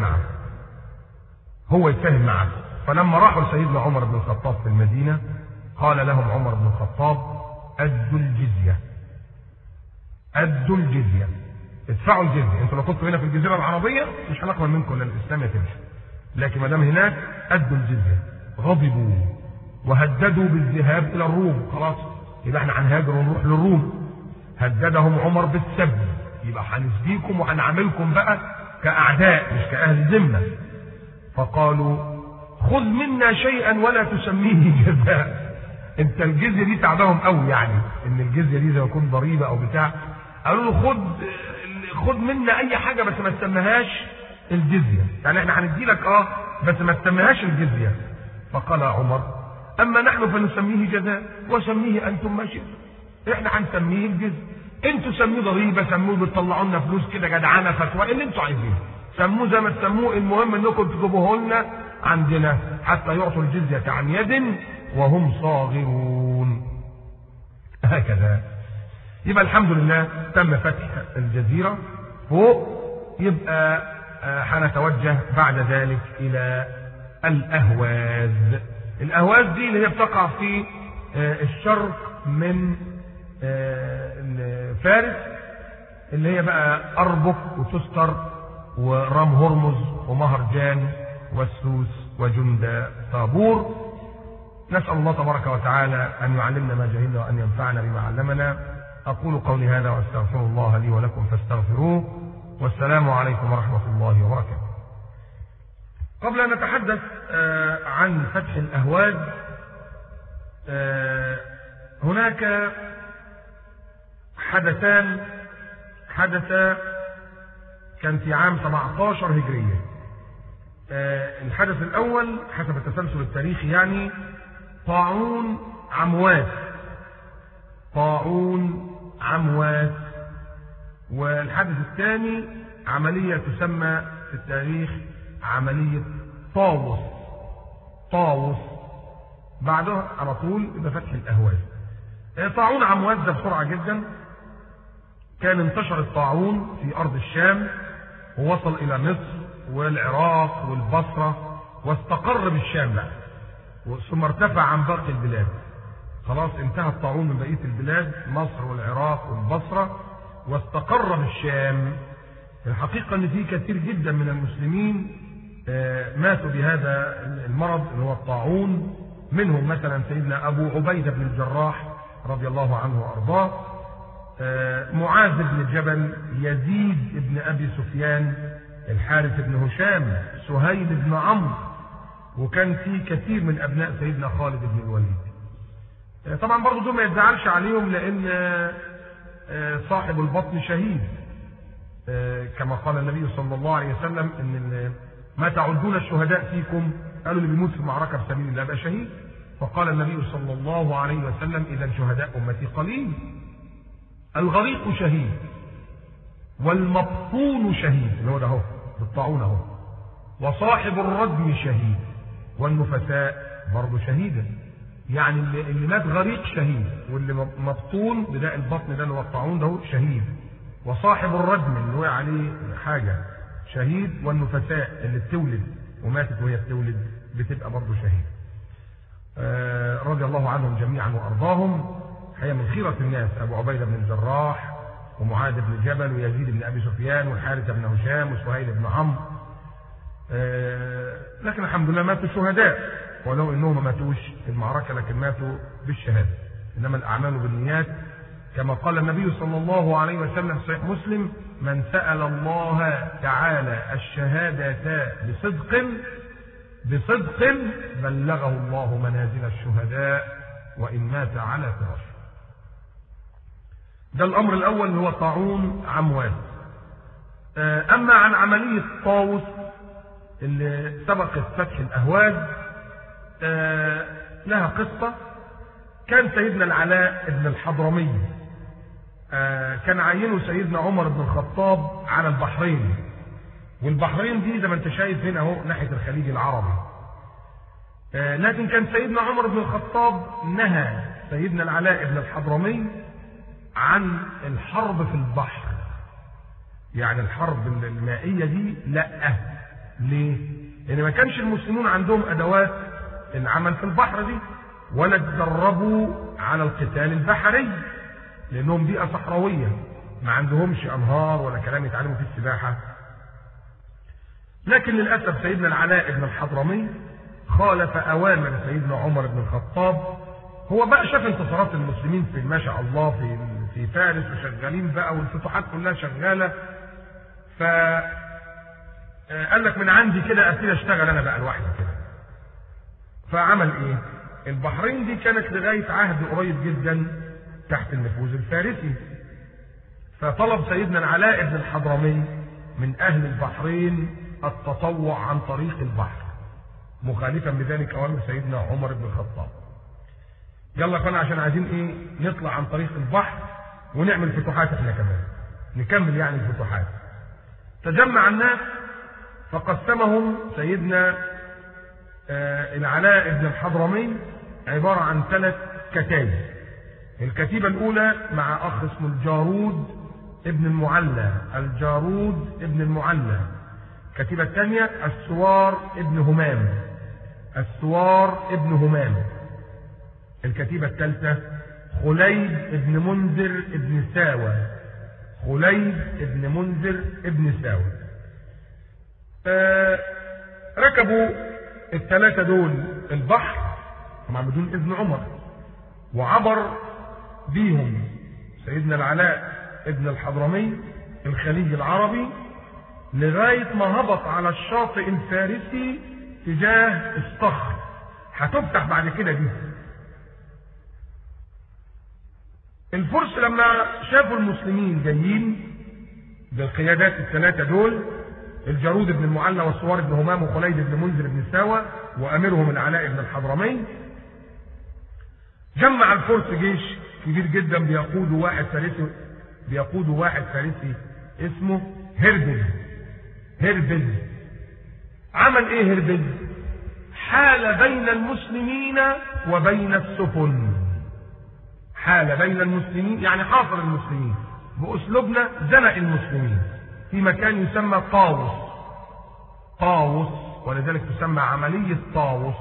هو يتفاهم معاكم. فلما راحوا لسيدنا عمر بن الخطاب في المدينة قال لهم عمر بن الخطاب ادوا الجزية. ادفعوا الجزيه. انتوا لو كنتوا هنا في الجزيره العربيه مش هنقبل منكم ان الاسلام يتم، لكن ما دام هناك ادوا الجزيه. غضبوا وهددوا بالذهاب الى الروم. خلاص يبقى احنا هنهاجر ونروح للروم. هددهم عمر بالسب، يبقى هنسبيكم وهنعاملكم بقى كاعداء مش كاهل ذمه. فقالوا خذ منا شيئا ولا تسميه جزاء. انت الجزيه دي تعبهم قوي، يعني ان الجزيه دي زي ما يكون ضريبه او بتاع. قالوا له خد منا اي حاجه بس ما تسميهاش الجزيه، يعني احنا هندي لك بس ما تسميهاش الجزيه. فقال عمر اما نحن فنسميه جزاء وسميه انتم ما شئتم. احنا هنسميه الجزيه، انتوا سموه ضريبه، سموه بتطلعوا لنا فلوس كده جدعانه فتوى اللي انتوا عايزينه، سموه زي ما تسموه، المهم انكم تجيبوه لنا عندنا حتى يعطوا الجزيه عن يد وهم صاغرون. هكذا يبقى الحمد لله تم فتح الجزيره فوق. يبقى هنتوجه بعد ذلك الى الاهواز. الاهواز دي اللي هي بتقع في الشرق من فارس، اللي هي بقى اربك وتستر ورام هرمز ومهرجان والسوس وجند طابور. نسأل الله تبارك وتعالى أن يعلمنا ما جهلنا وأن ينفعنا بما علمنا. أقول قولي هذا وأستغفر الله لي ولكم فاستغفروه، والسلام عليكم ورحمة الله وبركاته. قبل أن نتحدث عن فتح الأهواز، هناك حدثان حدثا كان في عام 17 هجرية. الحدث الأول حسب التسلسل التاريخي يعني طاعون عمواس. طاعون عمواس. والحدث الثاني عملية تسمى في التاريخ عملية طاووس. طاووس بعدها على طول بفتح الأهواز. طاعون عمواس ده بسرعة جدا. كان انتشر الطاعون في أرض الشام ووصل إلى مصر والعراق والبصرة واستقر بالشام بقى، ثم ارتفع عن باقي البلاد. خلاص انتهى الطاعون من بقية البلاد، مصر والعراق والبصرة، واستقر بالشام. الحقيقة ان في كثير جدا من المسلمين ماتوا بهذا المرض اللي هو الطاعون. منهم مثلا سيدنا ابو عبيدة بن الجراح رضي الله عنه وارضاه، معاذ بن جبل، يزيد بن ابي سفيان، الحارث بن هشام، سهيل بن عمرو، وكان في كثير من ابناء سيدنا خالد بن الوليد. طبعا برضه دول ما يتزعلش عليهم لان صاحب البطن شهيد، كما قال النبي صلى الله عليه وسلم ان ما تعدون الشهداء فيكم؟ قالوا اللي بيموت في المعركه في سبيل الله يبقى شهيد. فقال النبي صلى الله عليه وسلم اذا شهداء امتي قليل. الغريق شهيد والمبطون شهيد اللي هو ده اهو بالطاعون اهو، وصاحب الردم شهيد والنفساء برضه شهيدا. يعني اللي مات غريق شهيد، واللي مبطون بداء البطن ده اللي هو الطاعون ده شهيد، وصاحب الردم اللي هو عليه حاجه شهيد، والنفساء اللي بتولد وماتت وهي بتولد بتبقى برضه شهيد. رضي الله عنهم جميعا وارضاهم. هي من خيرة الناس ابو عبيدة بن الجراح ومعاذ بن جبل ويزيد بن ابي سفيان والحارث بن هشام وسهيل بن عمرو. لكن الحمد لله ماتوا شهداء، ولو انهم ما ماتوش في المعركة لكن ماتوا بالشهادة. انما الاعمال بالنيات كما قال النبي صلى الله عليه وسلم في صحيح مسلم: من سأل الله تعالى الشهادة بصدق بلغه الله منازل الشهداء وإن مات على فراشه. ده الأمر الأول اللي هو طاعون عمواس. أما عن عملية طاووس اللي سبقت فتح الأهواز لها قصة. كان سيدنا العلاء بن الحضرمي كان عينه سيدنا عمر بن الخطاب على البحرين، والبحرين دي زي ما انت شايف هنا اهو ناحيه الخليج العربي. لكن كان سيدنا عمر بن الخطاب نهى سيدنا العلاء بن الحضرمي عن الحرب في البحر، يعني الحرب المائيه دي لا. ليه؟ لان ما كانش المسلمون عندهم ادوات العمل في البحر دي، ولا تدربوا على القتال البحري لانهم بيئه صحراويه. ما عندهمش انهار ولا كلام يتعلموا فيه السباحه. لكن للاسف سيدنا العلاء بن الحضرمي خالف اوامر سيدنا عمر بن الخطاب. هو بقى شاف انتصارات المسلمين في ما شاء الله في فارس وشغالين بقى والفتوحات كلها شغاله، فقال لك من عندي كده ابتدي اشتغل انا بقى لوحدي كده. فعمل ايه؟ البحرين دي كانت لغايه عهد قريب جدا تحت النفوذ الفارسي، فطلب سيدنا العلاء بن الحضرمي من اهل البحرين التطوع عن طريق البحر، مخالفا بذلك اوامر سيدنا عمر بن الخطاب. يلا كنا عشان عايزين ايه؟ نطلع عن طريق البحر ونعمل فتوحات احنا كمان، نكمل يعني الفتوحات. تجمع الناس فقسمهم سيدنا العلاء بن الحضرمي عبارة عن 3 كتائب. الكتيبة الأولى مع أخ اسمه الجارود ابن المعلى، الجارود ابن المعلى. الكتيبة الثانية السوار ابن همام، السوار ابن همام. الكتيبة الثالثة خليد ابن منذر ابن ساوى، خليد ابن منذر ابن ساوى. ركبوا ال3 دول البحر طبعا بدون اذن عمر، وعبر بيهم سيدنا العلاء ابن الحضرمي الخليج العربي لغايه ما هبط على الشاطئ الفارسي تجاه الصخر. هتفتح بعد كده دي. الفرس لما شافوا المسلمين جايين بالقيادات ال3 دول، الجارود بن المعلى والسوار بن همام وخليد بن منذر بن ساوى واميرهم العلاء بن الحضرمي، جمع الفرس جيش كبير جدا بيقوده واحد فارسي اسمه هربز. عمل ايه هربز؟ حال بين المسلمين وبين السفن، حال بين المسلمين يعني حاصر المسلمين، باسلوبنا زنق المسلمين في مكان يسمى طاووس، ولذلك تسمى عملية طاووس.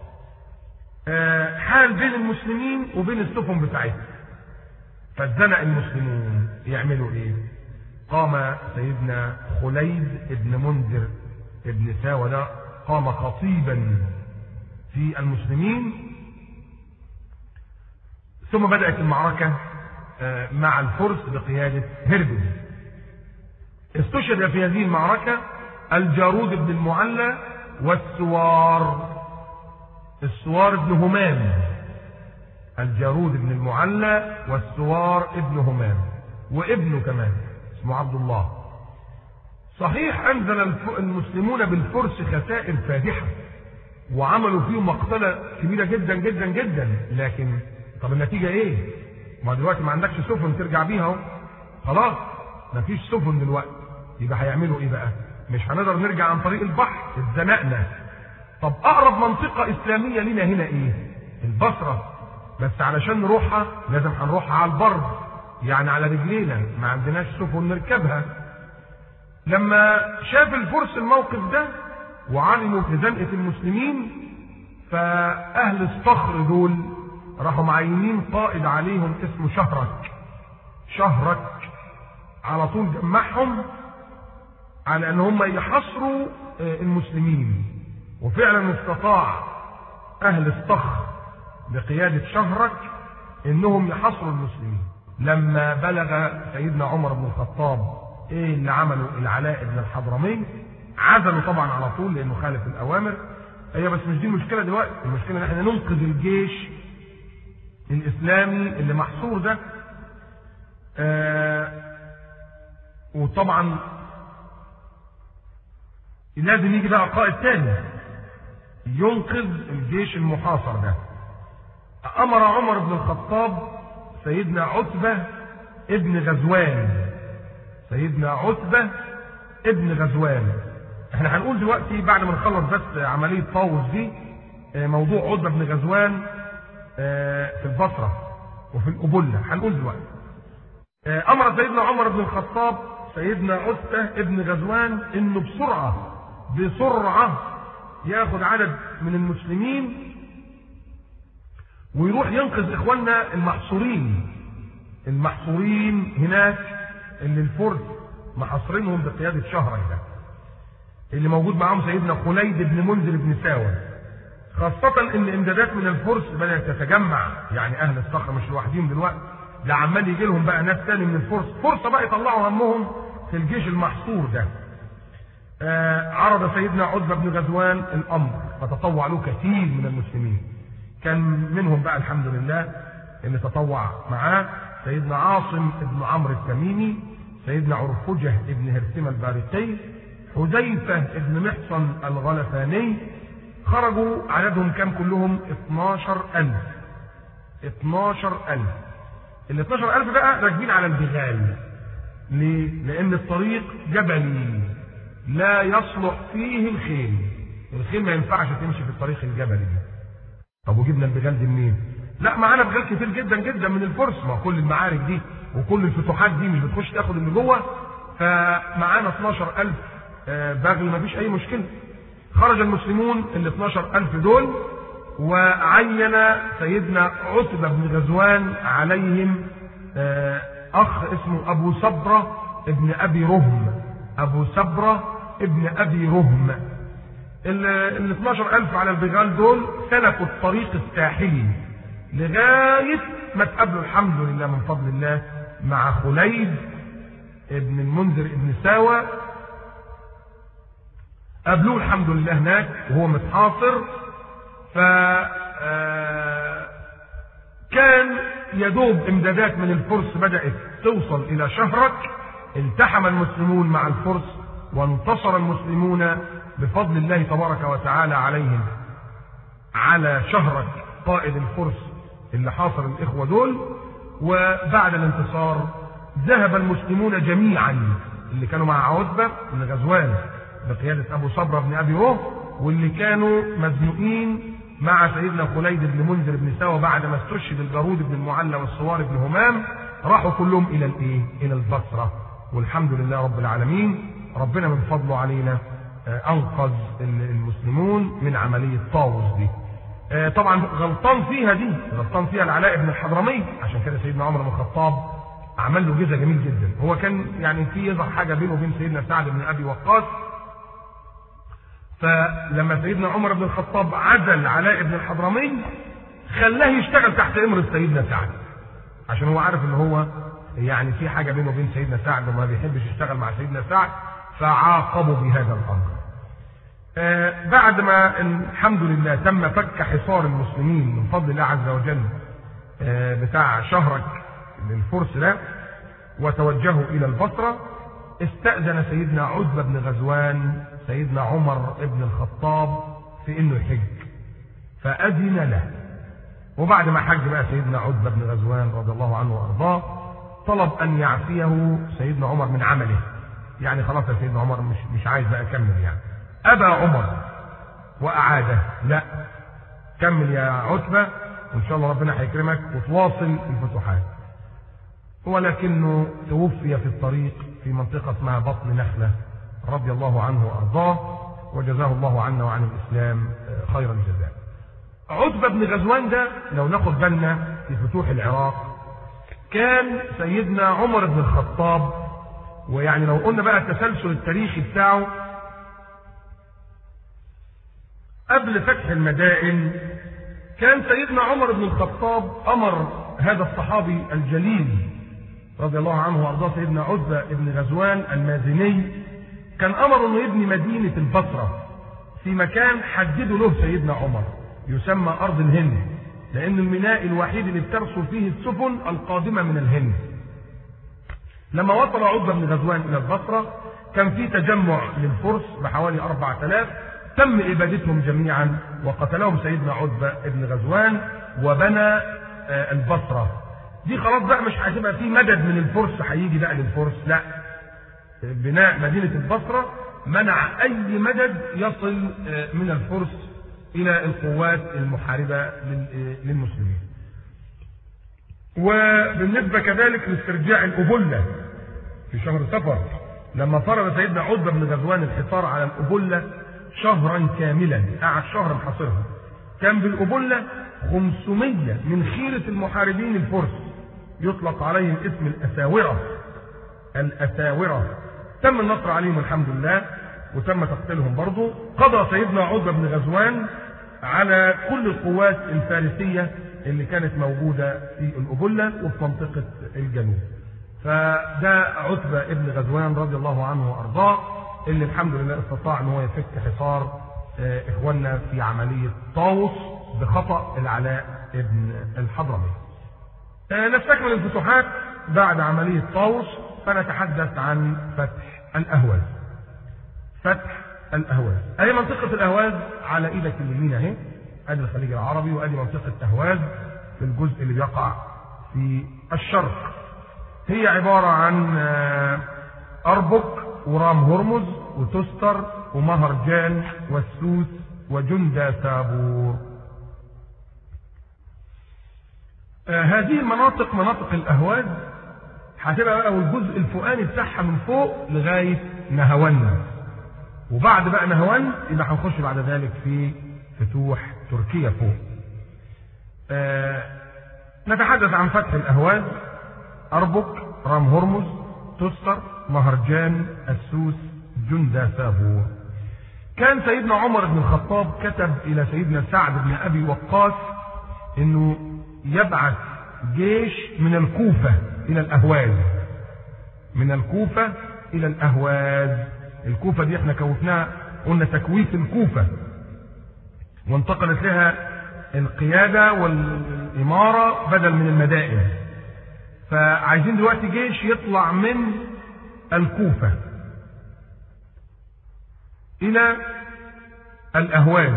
حال بين المسلمين وبين السفن بتاعتهم. فاتزنق المسلمون يعملوا ايه؟ قام سيدنا خليد ابن منذر ابن ساوى ده قام خطيبا في المسلمين، ثم بدأت المعركة مع الفرس بقيادة هربز. استشهد في هذه المعركة الجارود بن المعلى السوار بن همام، الجارود بن المعلى والسوار ابن همام، وابنه كمان اسمه عبد الله. صحيح انزل المسلمون بالفرس خسائر فادحة وعملوا فيهم مقتلة كبيرة جدا جدا جدا، لكن طب النتيجة ايه؟ ما دلوقتي ما عندكش سفن ترجع بيها اهو، خلاص ما فيش سفن دلوقتي، يبقى هيعملوا ايه بقى؟ مش هنقدر نرجع عن طريق البحر، اتزنقنا. طب اقرب منطقة اسلامية لنا هنا ايه؟ البصرة، بس علشان نروحها لازم هنروحها على البر، يعني على رجلينا، ما عندناش سفن نركبها. لما شاف الفرس الموقف ده وعلموا في زنقة المسلمين، فاهل الصخر دول راحوا معينين قائد عليهم اسمه شهرك، على طول جمعهم على ان هم يحاصروا المسلمين. وفعلا استطاع اهل الصخر بقيادة شهرك انهم يحاصروا المسلمين. لما بلغ سيدنا عمر بن الخطاب ايه اللي عمله العلاء بن الحضرمي، عزله طبعا على طول لانه خالف الاوامر. هي بس مش دي المشكلة دلوقتي، المشكلة ان احنا ننقذ الجيش الاسلامي اللي محصور ده. وطبعا لازم يجي بقى قائد تاني ينقذ الجيش المحاصر ده. امر عمر بن الخطاب سيدنا عتبة ابن غزوان. احنا هنقول دلوقتي بعد ما نخلص بس عملية طاووس دي موضوع عتبة بن غزوان في البصرة وفي القبلة، هنقول دلوقتي. امر سيدنا عمر بن الخطاب سيدنا عتبة ابن غزوان انه بسرعة ياخد عدد من المسلمين ويروح ينقذ اخواننا المحصورين هناك اللي الفرس محاصرينهم بقياده شهرك ده، اللي موجود معاهم سيدنا خليد بن منذر بن ساوى، خاصة ان امدادات من الفرس بدأت تتجمع، يعني اهل الصخر مش لوحدهم دلوقتي، ده عمال يجي لهم بقى ناس تاني من الفرس، فرصة بقى يطلعوا همهم في الجيش المحصور ده. عرض سيدنا عتبة بن غزوان الامر فتطوع له كثير من المسلمين، كان منهم بقى الحمد لله اللي تطوع معاه سيدنا عاصم بن عمرو التميمي، سيدنا عرفجة بن هرثمة البارقي، حذيفة بن محصن الغلفاني. خرجوا عددهم كام كلهم؟ 12,000. 12,000. ال 12,000 بقى راكبين على البغال. ليه؟ لأن الطريق جبلي لا يصلح فيه الخيل. الخيل ما ينفعش تمشي في الطريق الجبلي ده. طب وجبنا البغال دي منين؟ لا معانا بغال كتير جدا جدا من الفرس، ما كل المعارك دي وكل الفتوحات دي مش بتخش تاخد اللي جوه، فمعانا 12,000 بغل ما فيش أي مشكلة. خرج المسلمون ال 12,000 دول، وعين سيدنا عتبة بن غزوان عليهم أخ اسمه أبو صبرة ابن أبي رهم. أبو صبرة ابن أبي رهم. ال 12,000 على البغال دول سلكوا الطريق الساحلي لغاية ما تقابلوا الحمد لله من فضل الله مع خليد ابن المنذر ابن ساوى. قابلوه الحمد لله هناك وهو متحاصر، كان يدوب امدادات من الفرس بدأت توصل إلى شهرك. التحم المسلمون مع الفرس وانتصر المسلمون بفضل الله تبارك وتعالى عليهم على شهرك قائد الفرس اللي حاصر الإخوة دول. وبعد الانتصار ذهب المسلمون جميعا اللي كانوا مع عتبة بن غزوان بقيادة أبو صبرة بن أبي روح، واللي كانوا مزنوقين مع سيدنا خليد بن منذر بن ساوى بعد ما استشهد الجارود بن المعلى والصوار بن همام، راحوا كلهم إلى الإيه؟ إلى البصرة. والحمد لله رب العالمين، ربنا من فضله علينا أنقذ المسلمون من عملية طاووس دي. طبعا غلطان فيها العلاء بن الحضرمي، عشان كده سيدنا عمر بن الخطاب عمل له جزء جميل جدا. هو كان يعني في يظهر حاجة بينه وبين سيدنا سعد بن أبي وقاص، فلما سيدنا عمر بن الخطاب عزل علاء بن الحضرمي خلاه يشتغل تحت امر سيدنا سعد، عشان هو عارف ان هو يعني في حاجه بينه وبين سيدنا سعد وما بيحبش يشتغل مع سيدنا سعد، فعاقبوا بهذا الامر. بعد ما الحمد لله تم فك حصار المسلمين من فضل الله عز وجل بتاع شهرك للفرس ده وتوجهوا الى البصره، استأذن سيدنا عتبة بن غزوان سيدنا عمر بن الخطاب في انه يحج، فأذن له. وبعد ما حج بقى سيدنا عتبة بن غزوان رضي الله عنه وارضاه، طلب ان يعفيه سيدنا عمر من عمله، يعني خلاص يا سيدنا عمر مش عايز بقى اكمل يعني. ابى عمر واعاده، لا كمل يا عتبة وان شاء الله ربنا هيكرمك وتواصل الفتوحات. ولكنه توفي في الطريق في منطقة اسمها بطن نخلة رضي الله عنه وارضاه، وجزاه الله عنا وعن الاسلام خير الجزاء. عتبة بن غزوان ده لو ناخد بالنا في فتوح العراق كان سيدنا عمر بن الخطاب، ويعني لو قلنا بقى التسلسل التاريخي بتاعه، قبل فتح المدائن كان سيدنا عمر بن الخطاب امر هذا الصحابي الجليل رضي الله عنه وارضاه سيدنا عتبة بن غزوان المازني، كان امر انه يبني مدينة البصرة في مكان حدده له سيدنا عمر يسمى ارض الهند، لان الميناء الوحيد اللي بترسل فيه السفن القادمة من الهند. لما وصل عتبة بن غزوان الى البصرة كان في تجمع للفرس بحوالي 4000 تم ابادتهم جميعا وقتلهم سيدنا عتبة بن غزوان وبنى البصرة. دي خلاص بقى مش هتبقى في مدد من الفرس هيجي بقى للفرس، لا، بناء مدينة البصرة منع اي مدد يصل من الفرس الى القوات المحاربة للمسلمين. وبالنسبة كذلك لاسترجاع الأبلة في شهر صفر، لما فرض سيدنا عتبة بن غزوان الحصار على الأبلة شهرا كاملا، قعد شهر محاصرها، كان بالأبلة 500 من خيرة المحاربين الفرس يطلق عليهم اسم الأساورة، الأساورة. تم النصر عليهم الحمد لله وتم تقتيلهم برضه. قضى سيدنا عتبة بن غزوان على كل القوات الفارسية اللي كانت موجودة في الأبلة وفي منطقة الجنوب. فده عتبة ابن غزوان رضي الله عنه وأرضاه اللي الحمد لله استطاع ان هو يفك حصار اخواننا في عملية طاووس بخطأ العلاء ابن الحضرمي. نستكمل الفتوحات بعد عملية طاووس، فنتحدث عن فتح الأهواز. فتح الأهواز أي منطقة الأهواز على إيدك اليمين اهي، ادي الخليج العربي وادي منطقة أهواز في الجزء اللي بيقع في الشرق. هي عبارة عن أربك ورام هرمز وتستر ومهرجان والسوس وجندى سابور. هذه المناطق مناطق الأهواز هتبقى بقى والجزء الفوقاني بتاعها من فوق لغاية نهاوند، وبعد بقى نهاوند يبقى هنخش بعد ذلك في فتوح تركيا فوق. نتحدث عن فتح الأهواز: أربك، رام هرمز، تستر، مهرجان، السوس، جندى سابور. كان سيدنا عمر بن الخطاب كتب إلى سيدنا سعد بن أبي وقاص إنه يبعث جيش من الكوفة إلى الأهواز. من الكوفة إلى الأهواز. الكوفة دي احنا كوفناها، قلنا تكويف الكوفة وانتقلت لها القيادة والإمارة بدل من المدائن. فعايزين دلوقتي جيش يطلع من الكوفة إلى الأهواز.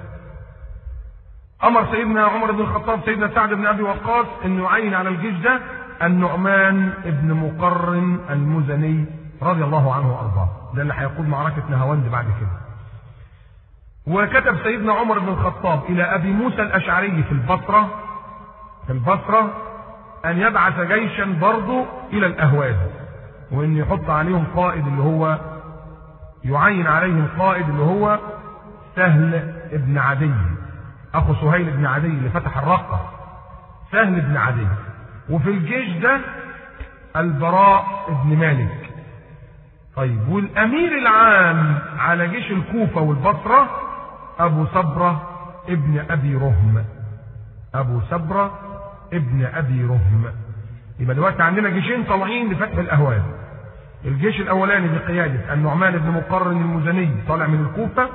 أمر سيدنا عمر بن الخطاب سيدنا سعد بن أبي وقاص أن يعين على الجيش ده النعمان بن مقرن المزني رضي الله عنه وأرضاه، ده اللي هيقود معركة نهاوند بعد كده. وكتب سيدنا عمر بن الخطاب إلى أبي موسى الأشعري في البصرة أن يبعث جيشا برضه إلى الأهواز، وأن يحط عليهم قائد اللي هو يعين عليهم قائد اللي هو سهل بن عدي أخو سهيل بن عدي اللي فتح الرقة، سهل بن عدي. وفي الجيش ده البراء بن مالك. طيب، والأمير العام على جيش الكوفة والبصرة أبو صبرة ابن أبي رهم. أبو صبرة ابن أبي رهم. يبقى دلوقتي عندنا جيشين طالعين لفتح الأهواز. الجيش الأولاني بقيادة النعمان بن مقرن المزني طالع من الكوفة.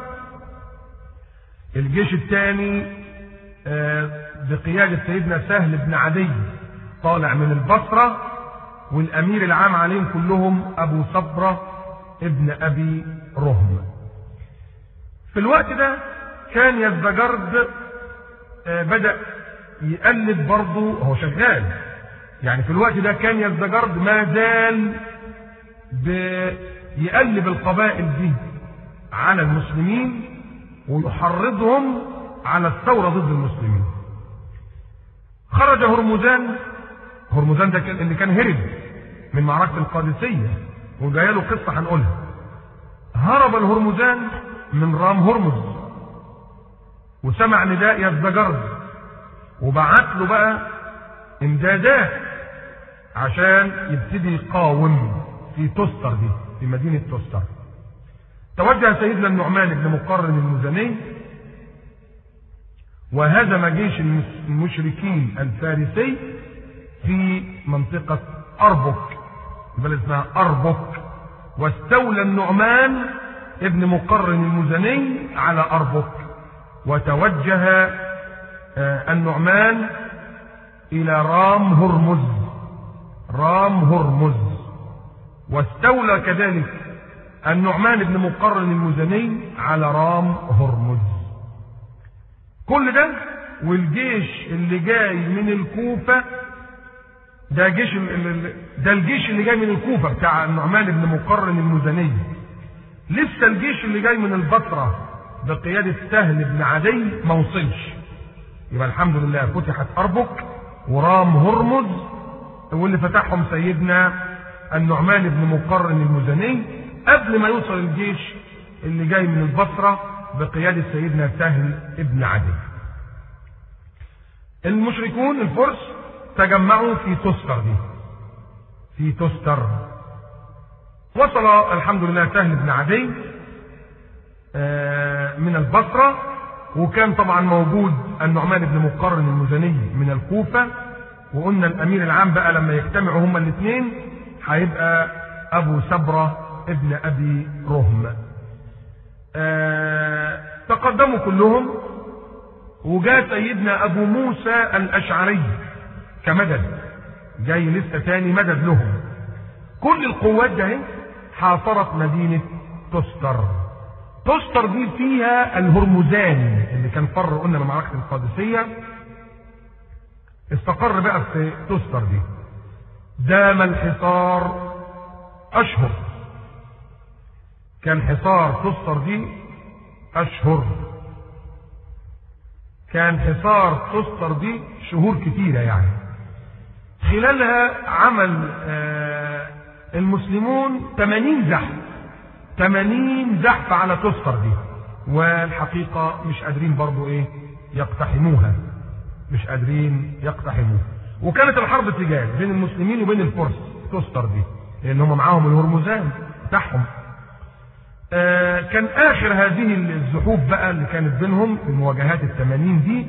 الجيش الثاني بقيادة سيدنا سهل بن عدي طالع من البصرة، والأمير العام عليهم كلهم أبو صبرة ابن أبي رهم. في الوقت ده كان يزدجرد بدأ يقلد برضه، هو شغال يعني. في الوقت ده كان يزدجرد ما زال بيقلب القبائل دي على المسلمين ويحرضهم على الثورة ضد المسلمين. خرج هرمزان ده اللي كان هرب من معركة القادسية وجايه له قصة هنقولها. هرب الهرمزان من رام هرمز وسمع نداء يزدجرد وبعت له بقى امدادات عشان يبتدي يقاوم في تستر دي، في مدينة تستر. توجه سيدنا النعمان بن مقرن المزني وهزم جيش المشركين الفارسي في منطقة أربك، بل اسمها أربك، واستولى النعمان ابن مقرن المزني على أربك. وتوجه النعمان إلى رام هرمز، واستولى كذلك النعمان بن مقرن المزني على رام هرمز. كل ده والجيش اللي جاي من الكوفة ده الجيش اللي جاي من الكوفة بتاع النعمان بن مقرن المزني. لسه الجيش اللي جاي من البصرة بقيادة سهل بن عدي ما وصلش. يبقى الحمد لله فتحت أربك ورام هرمز، واللي فتحهم سيدنا النعمان بن مقرن المزني قبل ما يوصل الجيش اللي جاي من البصرة بقيادة سيدنا سهل بن عدي. المشركون الفرس تجمعوا في تستر دي، في تستر وصل الحمد لله سهل بن عدي من البصرة، وكان طبعا موجود النعمان بن مقرن المزني من الكوفة، وقلنا الأمير العام بقى لما يجتمعوا هما الاثنين هيبقى أبو سبرة ابن أبي رهم. تقدموا كلهم، وجاء سيدنا أبو موسى الأشعري كمدد، جاي لسه تاني مدد لهم. كل القوات ده حاصرت مدينة تستر. تستر دي فيها الهرمزان اللي كان فر قلنا من معركة القادسية، استقر بقى في تستر دي. دام الحصار أشهر، كان حصار تستر دي أشهر، كان حصار تستر دي شهور كتيرة يعني. خلالها عمل المسلمون 80 زحف على تستر دي، والحقيقة مش قادرين برضو ايه يقتحموها، مش قادرين يقتحموها. وكانت الحرب سجال بين المسلمين وبين الفرس تستر دي، لان هم معاهم الهرمزان بتاعهم. كان اخر هذه الزحوف بقى اللي كانت بينهم المواجهات 80 دي،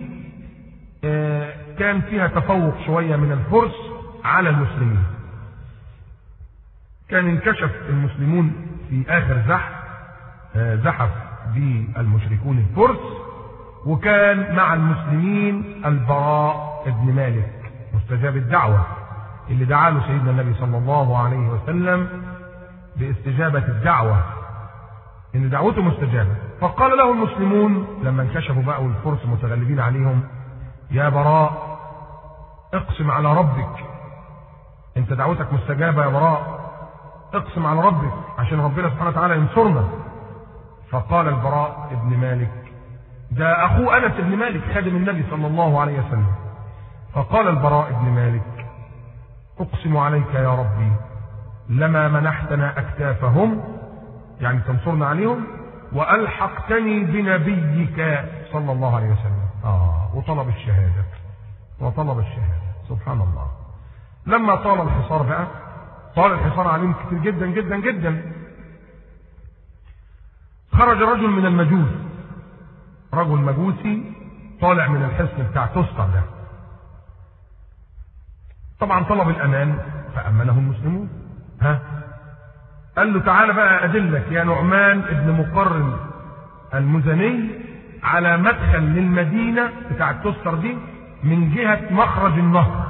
كان فيها تفوق شوية من الفرس على المسلمين. كان انكشف المسلمون في اخر زحف بالمشركون الفرس، وكان مع المسلمين البراء ابن مالك مستجاب الدعوة اللي دعا له سيدنا النبي صلى الله عليه وسلم باستجابة الدعوة، ان دعوته مستجابة. فقال له المسلمون لما انكشفوا بقى والفرس متغلبين عليهم: يا براء اقسم على ربك، انت دعوتك مستجابة يا براء، اقسم على ربك عشان ربنا سبحانه وتعالى ينصرنا. فقال البراء ابن مالك، ده اخوه انس بن مالك خادم النبي صلى الله عليه وسلم. فقال البراء ابن مالك: اقسم عليك يا ربي لما منحتنا اكتافهم، يعني تنصرنا عليهم، والحقتني بنبيك صلى الله عليه وسلم. وطلب الشهادة، سبحان الله. لما طال الحصار بقى، طال الحصار عليهم كتير جدا جدا جدا، خرج رجل من المجوس، رجل مجوسي طالع من الحصن بتاع تستر ده. طبعا طلب الامان فامنه المسلمون. قال له: تعالى بقى ادلك يا نعمان ابن مقرن المزني على مدخل للمدينة بتاع تستر دي من جهة مخرج النهر.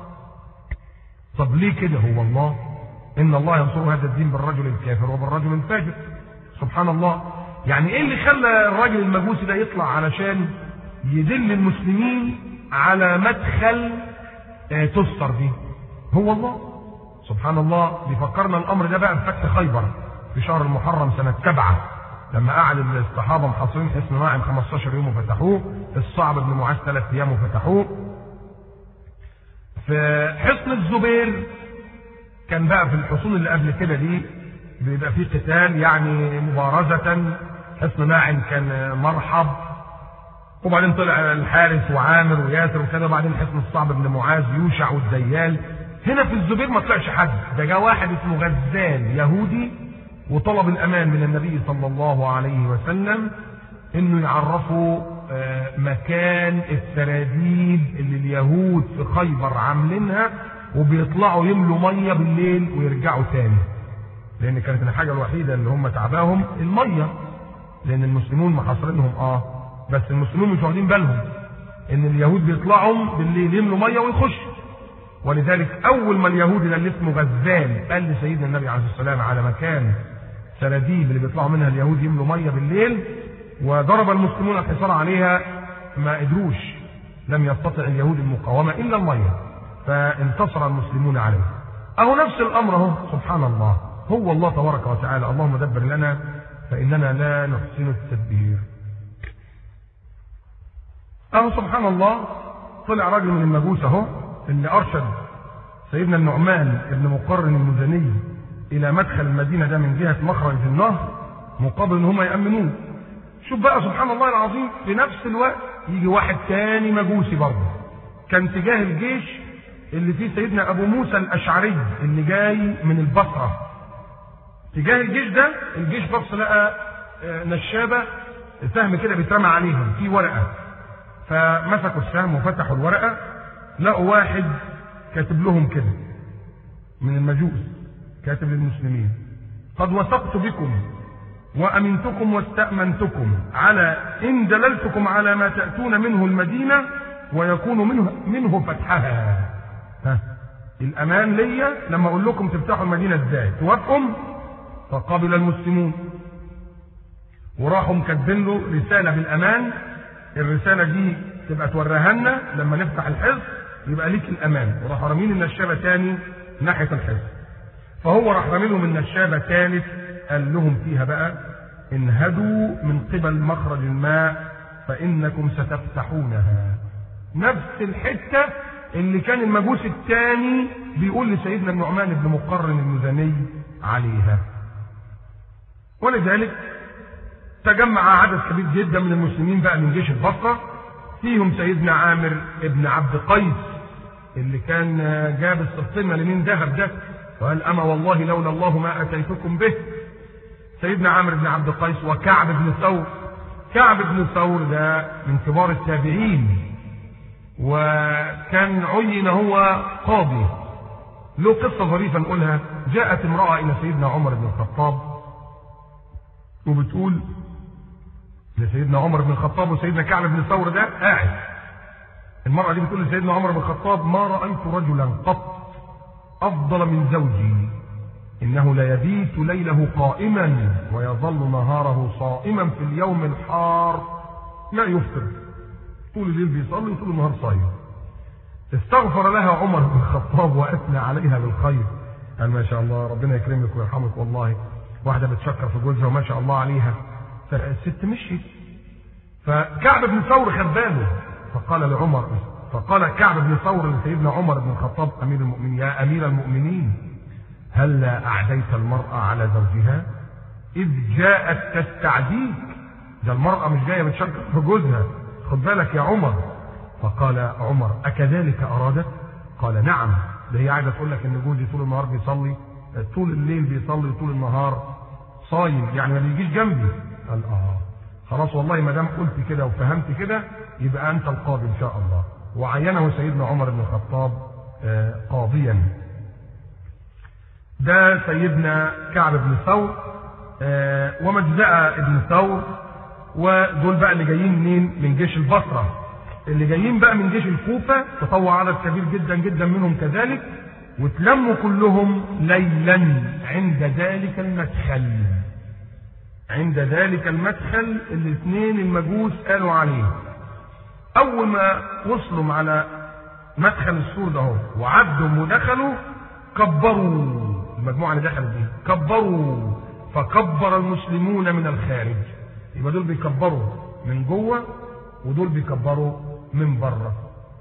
طب ليه كده؟ هو الله ان الله ينصر هذا الدين بالرجل الكافر وبالرجل الفاجر. سبحان الله. يعني ايه اللي خلى الراجل المجوسي ده يطلع علشان يدل المسلمين على مدخل تستر دي؟ هو الله سبحان الله. بيفكرنا الامر ده بقى بفتح خيبر في شهر المحرم سنة 7، لما قعد الصحابة محاصرين حصن ناعم 15 يوم وفتحوه، الصعب بن معاذ 3 ايام وفتحوه. في حصن الزبير كان بقى في الحصون اللي قبل كده دي بيبقى فيه قتال يعني مبارزة. حصن ناعم كان مرحب، وبعدين طلع الحارث وعامر وياسر وكذا، وبعدين حصن الصعب بن معاذ يوشع والديال. هنا في الزبير ما طلعش حد، ده جاء واحد اسمه غزال يهودي وطلب الامان من النبي صلى الله عليه وسلم انه يعرفوا مكان السراديب اللي اليهود في خيبر عاملينها وبيطلعوا يملوا ميه بالليل ويرجعوا تاني، لان كانت الحاجه الوحيده اللي هم تعباهم الميه، لان المسلمون محاصرينهم بس المسلمون مش واخدين بالهم ان اليهود بيطلعوا بالليل يملوا ميه ويخشوا. ولذلك اول ما اليهودي ده اللي اسمه غزال قال لسيدنا النبي عليه الصلاه والسلام على مكان سراديب اللي بيطلعوا منها اليهود يملوا ميه بالليل، وضرب المسلمون الحصار عليها، ما قدروش، لم يستطع اليهود المقاومه الا الميه، فانتصر المسلمون عليه. اهو نفس الامر اهو، سبحان الله. هو الله تبارك وتعالى. اللهم دبر لنا فاننا لا نحسن التدبير. اهو سبحان الله، طلع راجل من المجوس اهو اللي ارشد سيدنا النعمان ابن مقرن المزني الى مدخل المدينه ده من جهه مخرج النهر مقابل ان هم يامنوه. شوف بقى سبحان الله العظيم، في نفس الوقت يجي واحد تاني مجوسي برضه كان تجاه الجيش اللي فيه سيدنا ابو موسى الاشعري اللي جاي من البصره. تجاه الجيش ده. الجيش بص لقى نشابة سهم كده بيترمى عليهم في ورقة، فمسكوا السهم وفتحوا الورقة، لقوا واحد كاتب لهم كده من المجوس، كاتب للمسلمين: قد وثقت بكم وأمنتكم واستأمنتكم على إن دللتكم على ما تأتون منه المدينة ويكون منه فتحها. الأمان ليا لما أقول لكم تفتحوا المدينة إزاي، توافقوا؟ فقبل المسلمون وراحوا مكتبين له رسالة بالأمان. الرسالة دي تبقى توريها لنا لما نفتح الحصن، يبقى ليك الأمان. وراحوا رامين النشابة تاني ناحية الحصن، فهو راح راميلهم النشابة ثالث، قال لهم فيها بقى: انهدوا من قبل مخرج الماء فإنكم ستفتحونها. نفس الحتة اللي كان المجوس الثاني بيقول لسيدنا النعمان بن مقرن المزني عليها. ولذلك تجمع عدد كبير جدا من المسلمين بقى من جيش البصرة، فيهم سيدنا عامر بن عبد قيس اللي كان جاب السبطين مليمين ذهب ده، وقال: أما والله لولا الله ما أتيتكم به. سيدنا عامر بن عبد قيس وكعب بن ثور. كعب بن ثور ده من كبار التابعين، وكان عين هو قاضي. له قصة ظريفة نقولها. جاءت امرأة إلى سيدنا عمر بن الخطاب وبتقول لسيدنا عمر بن الخطاب وسيدنا كعب بن ثور ده قاعد. المرأة دي بتقول لسيدنا عمر بن الخطاب: ما رأيت رجلا قط أفضل من زوجي، إنه لا يبيت ليله قائما ويظل نهاره صائما في اليوم الحار لا يفطر، طول الليل بيصلي وطول النهار صايم. استغفر لها عمر بن الخطاب وأثنى عليها بالخير، قال: ما شاء الله، ربنا يكرمك ويرحمك، والله واحدة بتشكر في جوزها وما شاء الله عليها. فالست مشيت، فكعب بن ثور خد باله فقال لعمر، فقال كعب بن ثور لسيدنا عمر بن الخطاب أمير المؤمنين: يا أمير المؤمنين، هلا أعديت المرأة على زوجها إذ جاءت تستعديك؟ ده المرأة مش جاية بتشكر في جوزها، خد بالك يا عمر. فقال عمر: أكذلك أرادت؟ قال: نعم، ده هي عايزة تقول لك إن جوزي طول النهار بيصلي، طول الليل بيصلي طول النهار صايم، يعني ما بيجيش جنبي. قال: خلاص والله ما دام قلت كده وفهمت كده يبقى أنت القاضي إن شاء الله. وعينه سيدنا عمر بن الخطاب قاضيا. ده سيدنا كعب بن ثور ومجزأة بن ثور. ودول بقى اللي جايين منين؟ من جيش البصرة. اللي جايين بقى من جيش الكوفة تطوع عدد كبير جدا جدا منهم كذلك، وتلموا كلهم ليلا عند ذلك المدخل. عند ذلك المدخل الاثنين المجوس قالوا عليه. اول ما وصلوا على مدخل السور ده وعدوا ودخلوا كبروا. المجموعة اللي دخلت دي كبروا، فكبر المسلمون من الخارج. يبقى دول بيكبروا من جوه ودول بيكبروا من بره.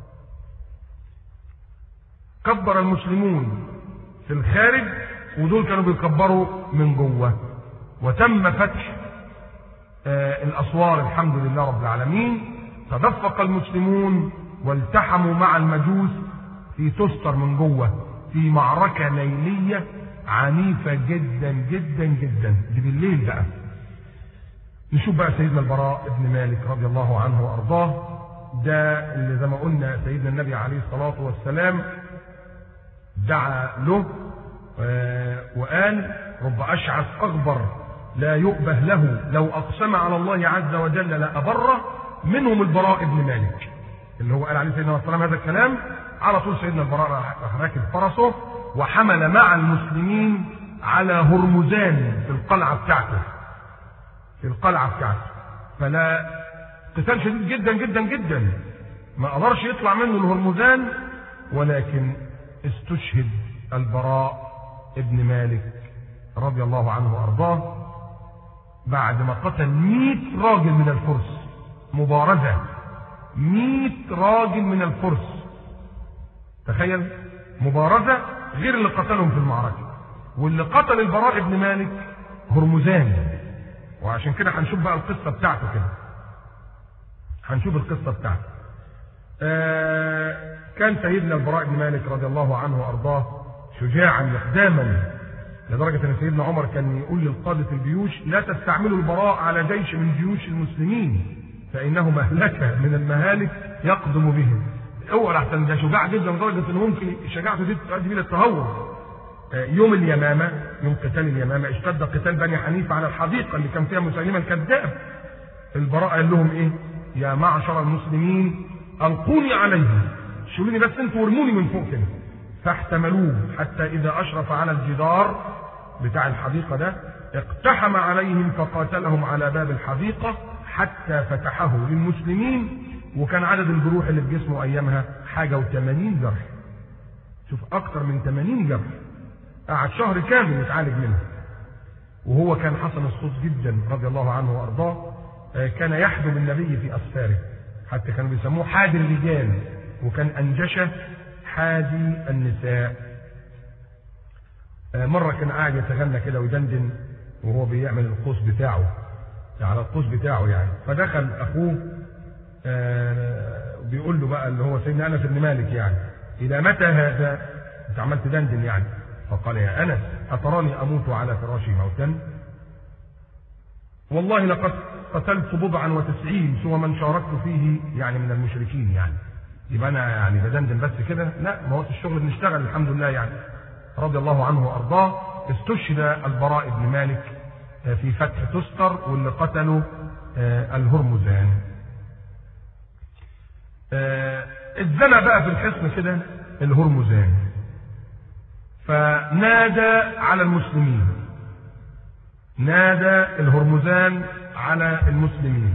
كبر المسلمون في الخارج ودول كانوا بيكبروا من جوه. وتم فتح الأسوار الحمد لله رب العالمين. تدفق المسلمون والتحموا مع المجوس في تستر من جوه في معركة ليلية عنيفة جدا جدا جدا. دي بالليل بقى. نشوف بقى سيدنا البراء بن مالك رضي الله عنه وأرضاه. ده اللي زي ما قلنا سيدنا النبي عليه الصلاة والسلام دعا له وقال: رب أشعث أغبر لا يؤبه له لو أقسم على الله عز وجل لا أبره، منهم البراء بن مالك. اللي هو قال عليه سيدنا السلام هذا الكلام، على طول سيدنا البراء راح راكب فرسه وحمل مع المسلمين على هرمزان في القلعة بتاعته. في القلعة بتاعته. فلا قتال شديد جدا جدا جدا، ما قدرش يطلع منه الهرمزان، ولكن استشهد البراء ابن مالك رضي الله عنه وارضاه بعد ما قتل 100 راجل من الفرس. مبارزة 100 راجل من الفرس. تخيل، مبارزة غير اللي قتلهم في المعركة. واللي قتل البراء ابن مالك هرمزان. وعشان كده هنشوف بقى القصة بتاعته كده. هنشوف القصة بتاعته. كان سيدنا البراء بن مالك رضي الله عنه وارضاه شجاعا مقداما، لدرجة أن سيدنا عمر كان يقول للقادة الجيوش لا تستعملوا البراء على جيش من جيوش المسلمين فإنه مهلكة من المهالك يقدم بهم. اوعى احسن ده شجاع جدا لدرجة أنه ممكن شجاعته دي تؤدي إلى التهور. يوم اليمامة، يوم قتال اليمامة، اشتد قتال بني حنيفة على الحديقة اللي كان فيها مسيلمة الكذاب. البراء قال لهم إيه؟ يا معشر المسلمين ألقوني عليهم، شيلوني بس انتوا وارموني من فوق كده. فاحتملوه حتى إذا أشرف على الجدار بتاع الحديقة ده اقتحم عليهم فقاتلهم على باب الحديقة حتى فتحه للمسلمين، وكان عدد الجروح اللي في جسمه أيامها حاجة و80 جرح. شوف أكتر من 80 جرح، قعد شهر كامل يتعالج منه. وهو كان حسن الصوت جدا رضي الله عنه وأرضاه، كان يحدم النبي في أسفاره، حتى كانوا بيسموه حادي الرجال، وكان أنجشه حادي النساء. مرة كان قاعد يتغنى كده ويدندن وهو بيعمل القوس بتاعه، على القوس بتاعه يعني، فدخل أخوه بيقول له بقى اللي هو سيدنا أنس بن مالك يعني: إلى متى هذا؟ أنت عمال تدندن يعني. فقال: يا أنس أتراني أموت على فراشي موتا؟ والله لقد قتلت 97 سوى من شاركت فيه يعني من المشركين يعني. يبقى أنا يعني بدندن بس كده؟ لا، ما هو الشغل بنشتغل الحمد لله يعني. رضي الله عنه وأرضاه. استشهد البراء بن مالك في فتح تستر، واللي قتله الهرمزان. اتزنى بقى في الحصن كده الهرمزان، فنادى على المسلمين، نادى الهرمزان على المسلمين: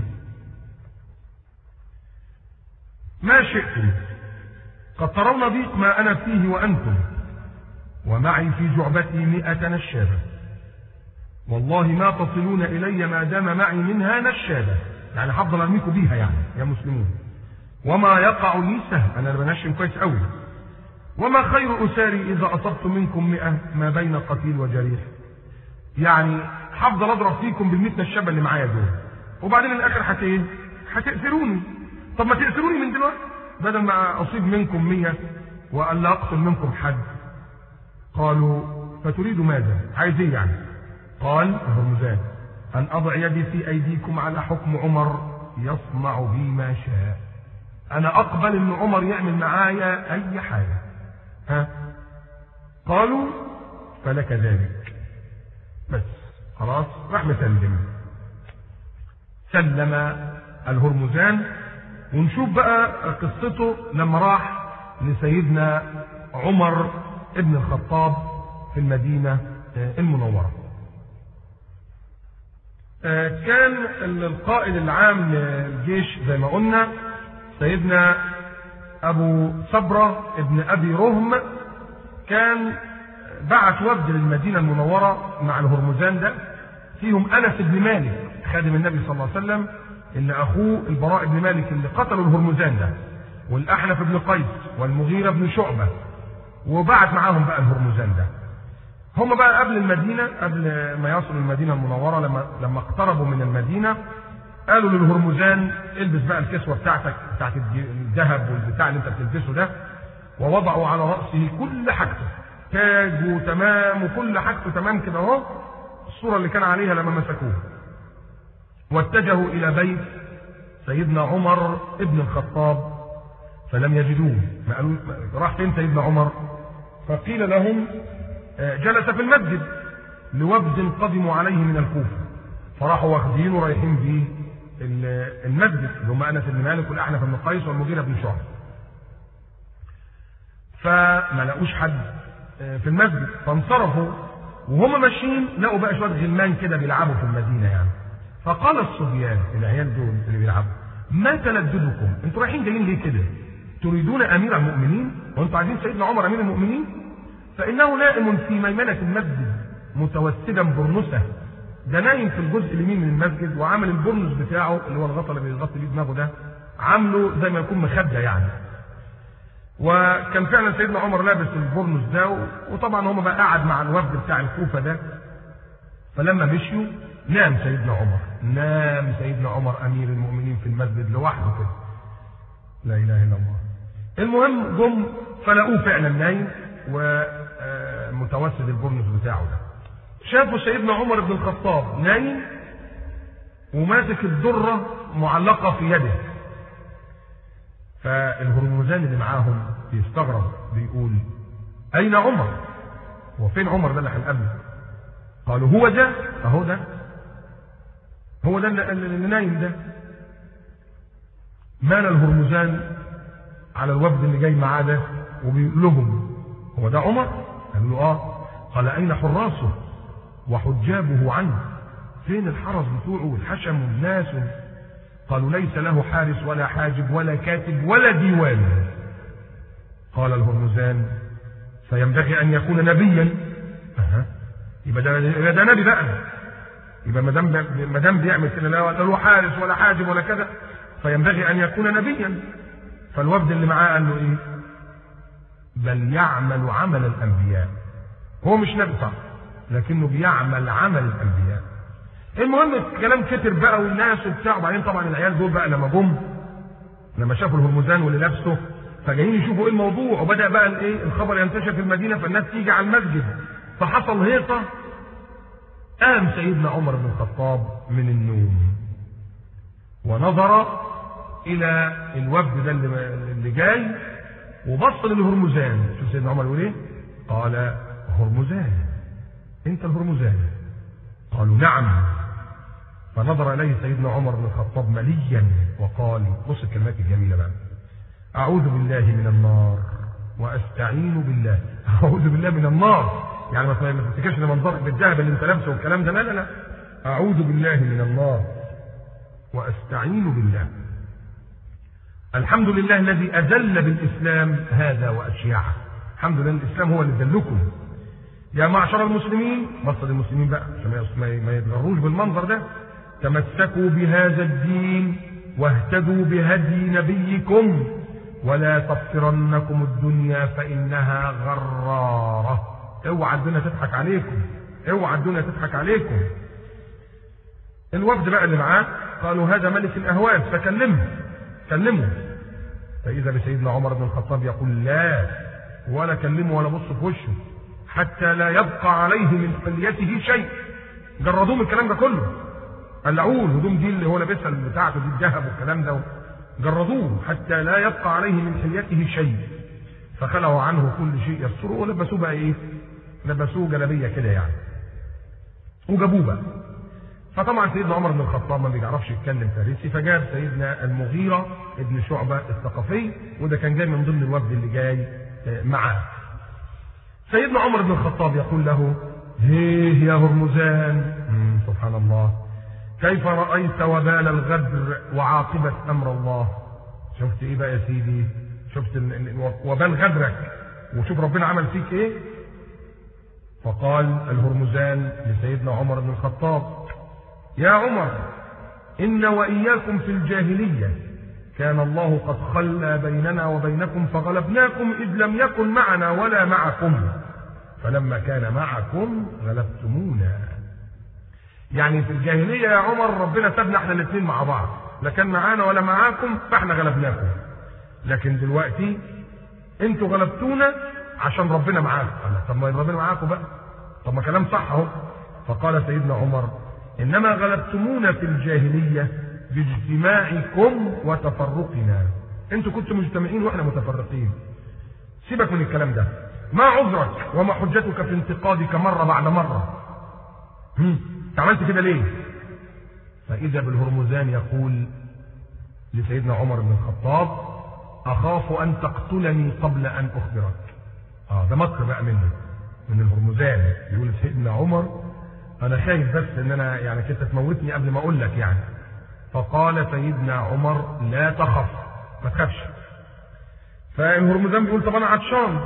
ما شئتم، قد ترون ضيق ما أنا فيه وأنتم، ومعي في جعبتي 100 نشابة، والله ما تصلون إلي ما دام معي منها نشابة، يعني هفضل أرميكم بيها يعني يا مسلمون. وما يقع لي سهل، أنا بنشم كويس قوي. وما خير أساري إذا أصبت منكم 100 ما بين قتيل وجريح، يعني هفضل أضرب فيكم بال100 نشابة اللي معايا دول، وبعدين الآخر هتأسروني. طب ما تأسروني من دلوقتي بدل ما أصيب منكم 100 وألا أقتل منكم حد. قالوا: فتريد ماذا؟ عايز ايه يعني؟ قال الهرمزان: أن أضع يدي في أيديكم على حكم عمر يصنع بي ما شاء. أنا أقبل إن عمر يعمل معايا أي حاجة. ها؟ قالوا: فلك ذلك. بس خلاص راح مسلم. سلم الهرمزان. ونشوف بقى قصته لما راح لسيدنا عمر ابن الخطاب في المدينة المنورة. كان القائد العام للجيش زي ما قلنا سيدنا أبو صبرة ابن أبي رهم، كان بعت وفد للمدينة المنورة مع الهرمزان ده، فيهم أنس بن مالك خادم النبي صلى الله عليه وسلم، اللي أخوه البراء بن مالك اللي قتلوا الهرمزان ده، والأحنف بن قيس والمغيرة بن شعبة، وبعت معاهم بقى الهرمزان ده. هم بقى قبل المدينة، قبل ما يصلوا المدينة المنورة، لما اقتربوا من المدينة قالوا للهرمزان: البس بقى الكسوة بتاعتك بتاعت الذهب والبتاع اللي انت بتلبسه ده. ووضعوا على رأسه كل حاجته، تاج تمام وكل حاجته تمام كده اهو، الصورة اللي كان عليها لما مسكوه. واتجهوا إلى بيت سيدنا عمر ابن الخطاب فلم يجدوه. ما قالوا راح فين سيدنا عمر؟ فقيل لهم: جلس في المسجد لوفد قدموا عليه من الكوفة، فراحوا واخدين ورايحين بيه المسجد، اللي هم أنس بن مالك والأحنف بن قيس والمغيرة بن شعبة. فما لقوش حد في المسجد، فانصرفوا وهم ماشيين لقوا بقى شويه غلمان كده بيلعبوا في المدينه يعني. فقال الصبيان، العيال دول اللي بيلعبوا: ما تلددكم؟ انتوا رايحين جايين ليه كده؟ تريدون امير المؤمنين؟ وانتوا عايزين سيدنا عمر امير المؤمنين؟ فانه نائم في ميمنه المسجد متوسدا برنسه. ده نايم في الجزء اليمين من المسجد، وعامل البرنس بتاعه اللي هو الغطا اللي بيغطي بيه دماغه ده، عامله زي ما يكون مخده يعني. وكان فعلا سيدنا عمر لابس البرنس ده، وطبعا هم بقى قعد مع الوفد بتاع الكوفه ده. فلما مشيوا نام سيدنا عمر، نام سيدنا عمر امير المؤمنين في المسجد لوحده كده. لا اله الا الله. المهم جم فلقوه فعلا نايم ومتوسد البرنس بتاعه ده. شافوا سيدنا عمر بن الخطاب نايم وماسك الدرة معلقة في يده. فالهرمزان اللي معاهم بيستغرب بيقول أين عمر؟ وفين عمر ده اللي هنقابله؟ قالوا هو ده، أهو ده، هو ده اللي نايم ده. مال الهرمزان على الوفد اللي جاي معاه ده وبيقول لهم هو ده عمر؟ قالوا له اه. قال أين حراسه وحجابه عنه؟ فين الحرس بتوعه والحشم والناس؟ قالوا ليس له حارس ولا حاجب ولا كاتب ولا ديوان. قال الهرمزان فينبغي أن يكون نبيا. يبقى ده نبي بقى، يبقى ما دام بيعمل كده لا له حارس ولا حاجب ولا كذا فينبغي أن يكون نبيا. فالوفد اللي معاه قال له ايه؟ بل يعمل عمل الأنبياء. هو مش نبي طبعا لكنه بيعمل عمل الأنبياء. المهم الكلام كتر بقى والناس وبتاع. وبعدين طبعا العيال دول بقى لما شافوا الهرمزان واللي لابسه فجايين يشوفوا ايه الموضوع، وبدأ بقى الايه الخبر ينتشر في المدينة، فالناس تيجي على المسجد، فحصل هيصة. قام سيدنا عمر بن الخطاب من النوم ونظر الى الوفد ده اللي جاي وبص للهرمزان. شوف سيدنا عمر يقول ايه؟ قال هرمزان، انت الهرمزان؟ قالوا نعم. فنظر اليه سيدنا عمر بن الخطاب مليا وقال، بص الكلمات الجميله بقى، اعوذ بالله من النار واستعين بالله. اعوذ بالله من النار، يعني ما تفتكرش ان منظرك بالذهب اللي انت لابسه والكلام ده، لا لا لا، اعوذ بالله من النار واستعين بالله. الحمد لله الذي اذل بالاسلام هذا واشيعه. الحمد لله الاسلام هو اللي ذلكم. يا معشر المسلمين، بص للمسلمين بقى عشان ما يتغروش بالمنظر ده، تمسكوا بهذا الدين واهتدوا بهدي نبيكم ولا تغفرنكم الدنيا فانها غراره. اوعى الدنيا تضحك عليكم، اوعى الدنيا تضحك عليكم. الوفد بقى اللي معاه قالوا هذا ملك الاهواز كلمه. فاذا بسيدنا عمر بن الخطاب يقول لا، ولا كلمه ولا بص في وشه حتى لا يبقى عليه من حليته شيء. جردوه من الكلام ده كله، قلعوه الهدوم دي اللي هو لابسها بتاعته دي الذهب والكلام ده، جردوه حتى لا يبقى عليه من حليته شيء. فخلعوا عنه كل شيء يستره ولبسوه بقى ايه؟ لبسوه جلابيه كده يعني، وجابوه بقى. فطبعا سيدنا عمر بن الخطاب ما بيعرفش يتكلم فارسي، فجاب سيدنا المغيرة ابن شعبة الثقفي، وده كان جاي من ضمن الوفد اللي جاي معاه. سيدنا عمر بن الخطاب يقول له هيه يا هرمزان، سبحان الله، كيف رأيت وبال الغدر وعاقبة أمر الله؟ شفت ايه بقى يا سيدي؟ شفت وبال غدرك وشوف ربنا عمل فيك ايه؟ فقال الهرمزان لسيدنا عمر بن الخطاب يا عمر، إن وإياكم في الجاهلية كان الله قد خلى بيننا وبينكم فغلبناكم إذ لم يكن معنا ولا معكم، فلما كان معكم غلبتمونا. يعني في الجاهلية يا عمر ربنا سابنا احنا الاثنين مع بعض، لا كان معانا ولا معاكم فاحنا غلبناكم، لكن دلوقتي انتوا غلبتونا عشان ربنا معاكم. طب ما ربنا معاكم بقى، طب ما كلام صح اهو. فقال سيدنا عمر إنما غلبتمونا في الجاهلية باجتماعكم وتفرقنا. انتوا كنتوا مجتمعين واحنا متفرقين، سيبك من الكلام ده. ما عذرك وما حجتك في انتقادك مرة بعد مرة؟ انت عملت كده ليه؟ فإذا بالهرمزان يقول لسيدنا عمر بن الخطاب أخاف أن تقتلني قبل أن أخبرك. ده مكر بقى من الهرمزان، يقول سيدنا عمر أنا خايف بس إن أنا يعني كنت تموتني قبل ما أقول لك يعني. فقال سيدنا عمر لا تخف، ما تخافش. فالهرمزان بيقول طب أنا عطشان،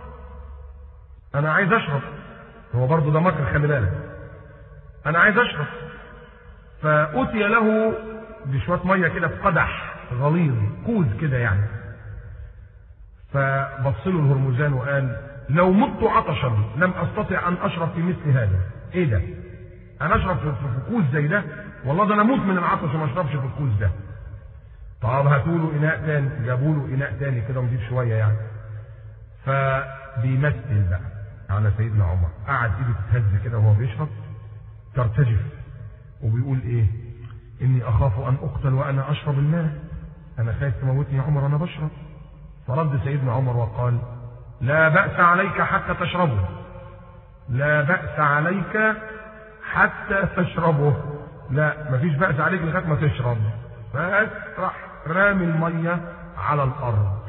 أنا عايز أشرب. هو برضه ده مكر، خلي بالك، أنا عايز أشرب. فأتي له بشوية مية كده في قدح غليظ، كوز كده يعني. فبص له الهرمزان وقال لو مت عطشا لم أستطع أن أشرب في مثل هذا. إيه ده؟ أنا أشرب في كوز زي ده؟ والله ده أنا أموت من العطش وما أشربش في الكوز ده. طب هاتوا له إناء تاني، جابوا له إناء تاني كده نضيف شوية يعني. فبيمثل بقى على سيدنا عمر، قعد ايده تتهز كده وهو بيشرب ترتجف، وبيقول ايه؟ اني اخاف ان اقتل وانا اشرب الماء، انا خايف تموتني يا عمر وانا بشرب. فرد سيدنا عمر وقال: لا بأس عليك حتى تشربه، لا بأس عليك حتى تشربه، لا مفيش بأس عليك لغايه ما تشرب. بس راح رامي الميه على الارض.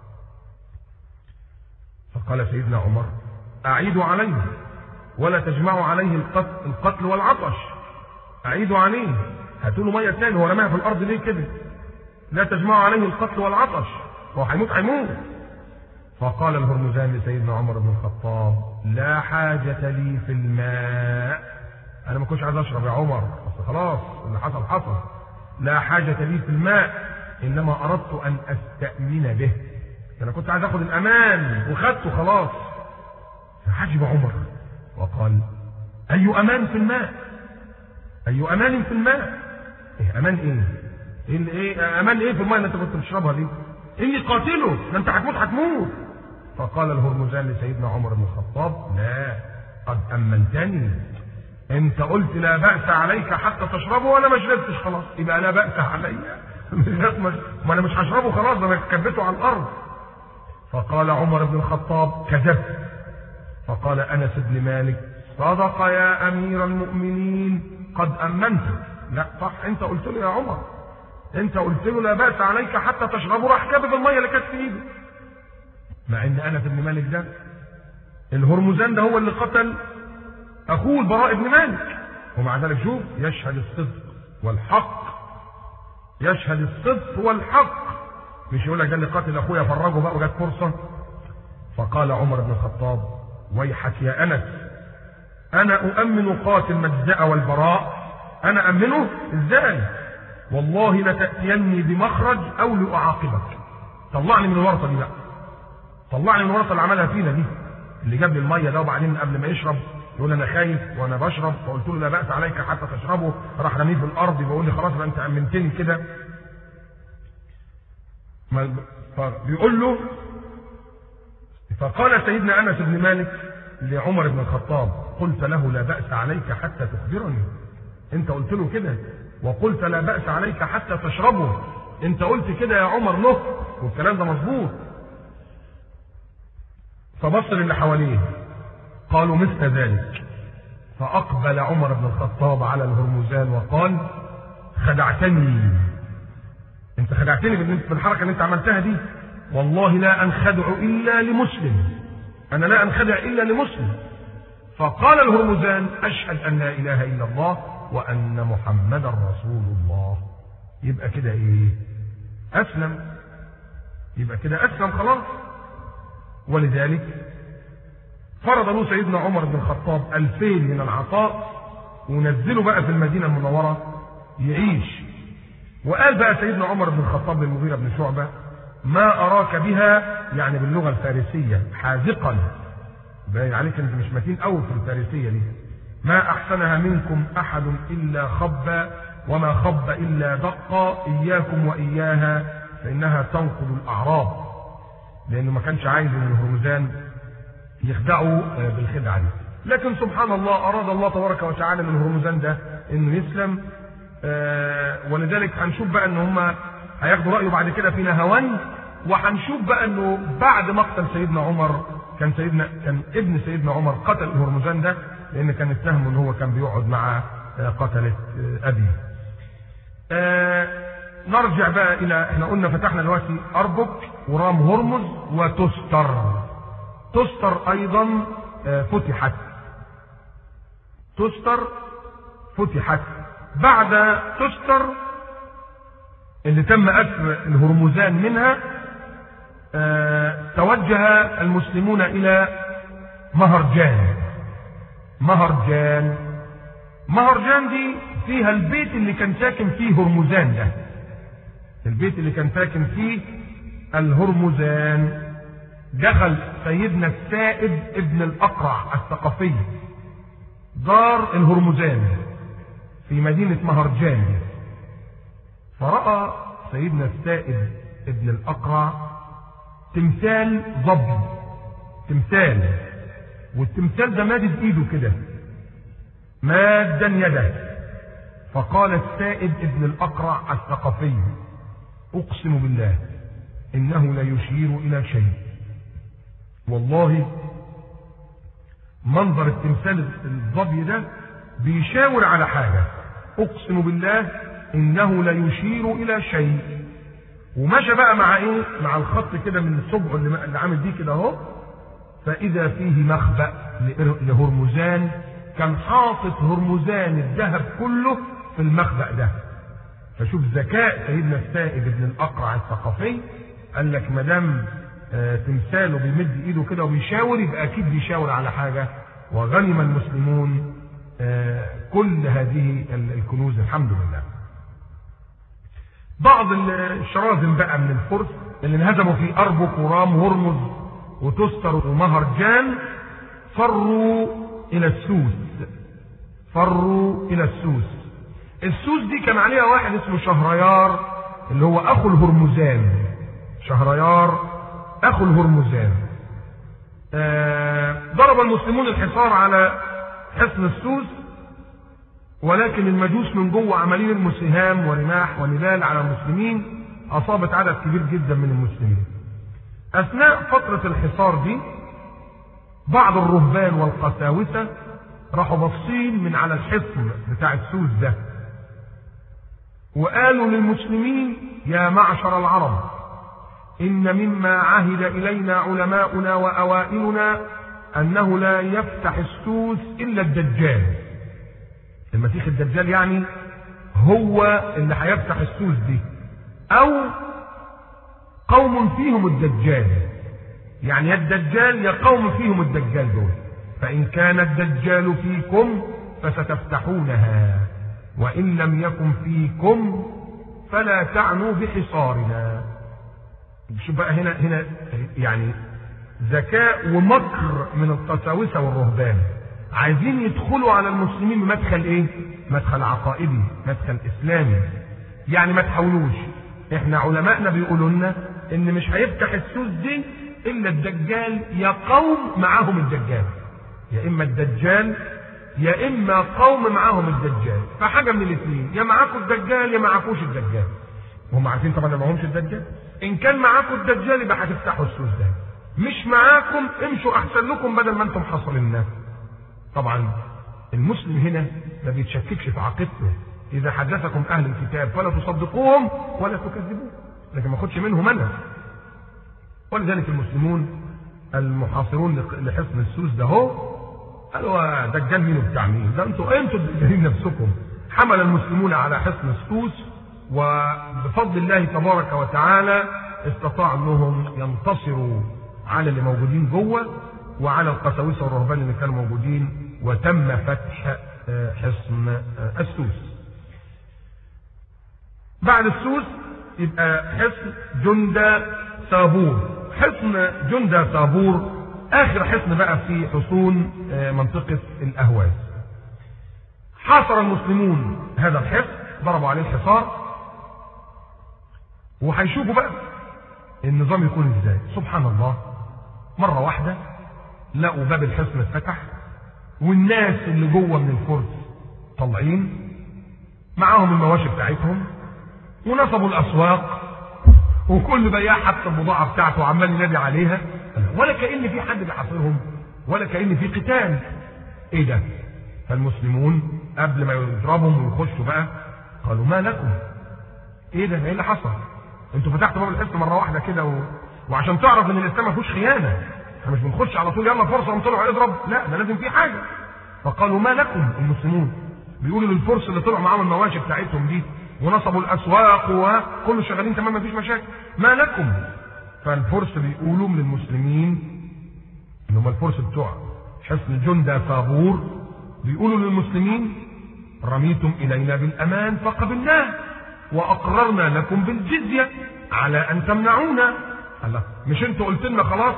فقال سيدنا عمر: اعيدوا عليه ولا تجمعوا عليه القتل والعطش، اعيدوا عليه، هاتوا له ميه ثاني، هو رماها في الارض ليه كده؟ لا تجمعوا عليه القتل والعطش، هو هيموت هيموت. فقال الهرمزان لسيدنا عمر بن الخطاب: لا حاجة لي في الماء، أنا ما كنتش عايز أشرب يا عمر، بس خلاص اللي حصل حصل، لا حاجة لي في الماء، إنما أردت أن أستأمن به، أنا كنت عايز أخذ الأمان وخدته خلاص. فعجب عمر وقال: أي أمان في الماء؟ أي أمان في الماء؟ إيه أمان إيه؟ أمان إيه في الماء اللي أنت كنت بتشربها دي؟ إني قاتله، ده أنت هتموت. فقال الهرمزان لسيدنا عمر بن الخطاب: لا، قد أمنتني، أنت قلت لا بأس عليك حتى تشربه وأنا ما شربتش خلاص، يبقى لا بأس علي ما أنا مش هشربه خلاص، ده أنا كبته على الأرض. فقال عمر بن الخطاب: كذبت. فقال أنس بن مالك: صدق يا أمير المؤمنين، قد أمنته. لا صح، أنت قلت له يا عمر، أنت قلت له لا بأس عليك حتى تشربه، راح كبب المية اللي كانت في إيده. مع ان انس بن مالك ده الهرمزان ده هو اللي قتل اخوه البراء بن مالك، ومع ذلك شوف يشهد الصدق والحق، يشهد الصدق والحق، مش يقول لك ده اللي قتل اخويا فرجه بقى وجات فرصه. فقال عمر بن الخطاب: ويحك يا انس، انا اؤمن قاتل مجزأ والبراء، انا امنه ازاي؟ والله لتأتيني بمخرج او لاعاقبك، طلعني من الورطه دي بقى، طلعني من الورطه اللي عملها فينا دي، اللي جاب لي الميه ده وبعدين قبل ما يشرب يقول انا خايف وانا بشرب، فقلت له لا بأس عليك حتى تشربه، راح رميه في الارض، بيقول لي خلاص بقى انت امنتني كده. فبيقول له: فقال سيدنا انس بن مالك لعمر بن الخطاب: قلت له لا بأس عليك حتى تخبرني، انت قلت له كده، وقلت لا بأس عليك حتى تشربه، انت قلت كده يا عمر له، والكلام ده مظبوط. فبصر اللي حواليه قالوا مثل ذلك. فأقبل عمر بن الخطاب على الهرمزان وقال: خدعتني، انت خدعتني بالحركة اللي انت عملتها دي، والله لا أنخدع إلا لمسلم، أنا لا أنخدع إلا لمسلم. فقال الهرمزان: أشهد أن لا إله إلا الله وأن محمدا رسول الله. يبقى كده إيه؟ أسلم، يبقى كده أسلم خلاص. ولذلك فرض له سيدنا عمر بن الخطاب 2000 من العطاء ونزله بقى في المدينة المنورة يعيش. وقال بقى سيدنا عمر بن الخطاب للمغيرة بن شعبة: ما أراك بها، يعني باللغة الفارسية، حاذقا، باين عليك انت مش متين قوي في الفارسية دي، ما أحسنها منكم أحد إلا خب، وما خب إلا دق، إياكم وإياها فإنها تنقض الأعراض. لأنه ما كانش عايز ان الهرمزان يخدعوا بالخدعة دي، لكن سبحان الله أراد الله تبارك وتعالى من الهرمزان ده انه يسلم. ولذلك هنشوف بقى ان هم هياخدوا رأيه بعد كده في نهوان، وهنشوف بقى انه بعد مقتل سيدنا عمر كان ابن سيدنا عمر قتل الهرمزان ده، لان كان اتهمه ان هو كان بيقعد مع قتلة ابيه. نرجع بقى الى، احنا قلنا فتحنا دلوقتي اربك ورام هرمز وتستر. تستر ايضا فتحت، تستر فتحت. بعد تستر اللي تم أسر الهرمزان منها توجه المسلمون إلى مهرجان. مهرجان دي فيها البيت اللي كان ساكن فيه هرمزان ده، البيت اللي كان ساكن فيه الهرمزان. دخل سيدنا السائب ابن الأقرع الثقفي دار الهرمزان في مدينة مهرجان، فرأى سيدنا السائب ابن الأقرع تمثال ظبي، تمثال والتمثال ده مادد ايده كده، مادا يده. فقال السائب ابن الأقرع الثقفي: أقسم بالله إنه لا يشير إلى شيء. والله منظر التمثال الظبي ده بيشاور على حاجة، أقسم بالله إنه لا يشير إلى شيء. ومشى بقى مع إيه؟ مع الخط كده من صبعه اللي عامل دي كده أهو، فإذا فيه مخبأ لهرمزان، كان حاطط هرمزان الذهب كله في المخبأ ده. فشوف ذكاء سيدنا السائب ابن الأقرع الثقفي، قال لك ما دام تمثاله بيمد ايده كده وبيشاور يبقى اكيد بيشاور على حاجه. وغنم المسلمون كل هذه الكنوز الحمد لله. بعض الشرازم بقى من الفرس اللي انهزموا في أربك ورام وهرمز وتستر ومهرجان فروا الى السوس. السوس دي كان عليها واحد اسمه شهريار اللي هو اخو الهرمزان. شهريار اخو الهرمزان. ضرب المسلمون الحصار على حصن السوس، ولكن المجوس من جوه عمالين يرموا سهام ورماح ونبال على المسلمين، اصابت عدد كبير جدا من المسلمين. اثناء فترة الحصار دي بعض الرهبان والقساوسة راحوا باصين من على الحصن بتاع السوس ده، وقالوا للمسلمين: يا معشر العرب، إن مما عهد إلينا علماؤنا وأوائلنا أنه لا يفتح السوس إلا الدجال. المسيح الدجال يعني هو اللي هيفتح السوس دي، أو قوم فيهم الدجال، يعني يا الدجال يا قوم فيهم الدجال دول. فإن كان الدجال فيكم فستفتحونها، وإن لم يكن فيكم فلا تعنوا بحصارنا. شوف بقى هنا يعني ذكاء ومكر من القساوسة والرهبان، عايزين يدخلوا على المسلمين بمدخل ايه؟ مدخل عقائدي، مدخل اسلامي. يعني ما تحاولوش، احنا علماءنا بيقولوا لنا ان مش هيفتح السوس دي الا الدجال يا قوم معاهم الدجال، يا اما الدجال يا اما قوم معاهم الدجال. فحاجه من الاثنين، يا معاكم الدجال يا معاكوش الدجال. وهم عارفين طبعا ما معهمش الدجال. ان كان معاكم الدجال يبقى هتفتحوا السوس ده، مش معاكم امشوا احسن لكم بدل ما انتم حاصلين. طبعا المسلم هنا ما بيتشككش في عقيدته. اذا حدثكم اهل الكتاب فلا تصدقوهم ولا تكذبوهم، لكن ما خدش منهم انا. ولذلك المسلمون المحاصرون لحصن السوس ده هو قالوا: دجال مين وبتاع مين؟ ده انتوا دجالين نفسكم. حمل المسلمون على حصن السوس، وبفضل الله تبارك وتعالى استطاعوا انهم ينتصروا على اللي موجودين جوه وعلى القساوسه والرهبان اللي كانوا موجودين، وتم فتح حصن السوس. بعد السوس يبقى حصن جندة صابور. حصن جندة صابور اخر حصن بقى في حصون منطقة الاهواز. حاصر المسلمون هذا الحصن، ضربوا عليه الحصار، وهيشوفوا بقى النظام يكون ازاي. سبحان الله، مرة واحدة لقوا باب الحصن اتفتح، والناس اللي جوه من الفرس طالعين معاهم المواشي بتاعتهم، ونصبوا الاسواق، وكل بياع حط البضاعة بتاعته وعمال ينادي عليها، ولا كأن في حد بيحاصرهم ولا كأن في قتال. ايه ده؟ فالمسلمون قبل ما يضربهم ويخشوا بقى قالوا: ما لكم؟ ايه ده؟ ايه اللي حصل؟ انتوا فتحتوا باب الحصن مرة واحدة كده وعشان تعرف ان الاسلام ما فيهوش خيانة، احنا مش بنخش على طول يلا فرصة ونطلع يضرب، لا ده لازم في حاجة. فقالوا: ما لكم؟ المسلمون بيقولوا للفرس اللي طلعوا معاهم المواشي بتاعتهم دي ونصبوا الاسواق وكله شغالين تمام ما فيش مشاكل، ما لكم؟ فالفرس بيقولوا للمسلمين ان هم الفرس بتوع حصن جندة صابور، بيقولوا للمسلمين: رميتم الينا بالامان فقبلناه واقررنا لكم بالجزية على ان تمنعونا. الله، مش انتوا قلت لنا خلاص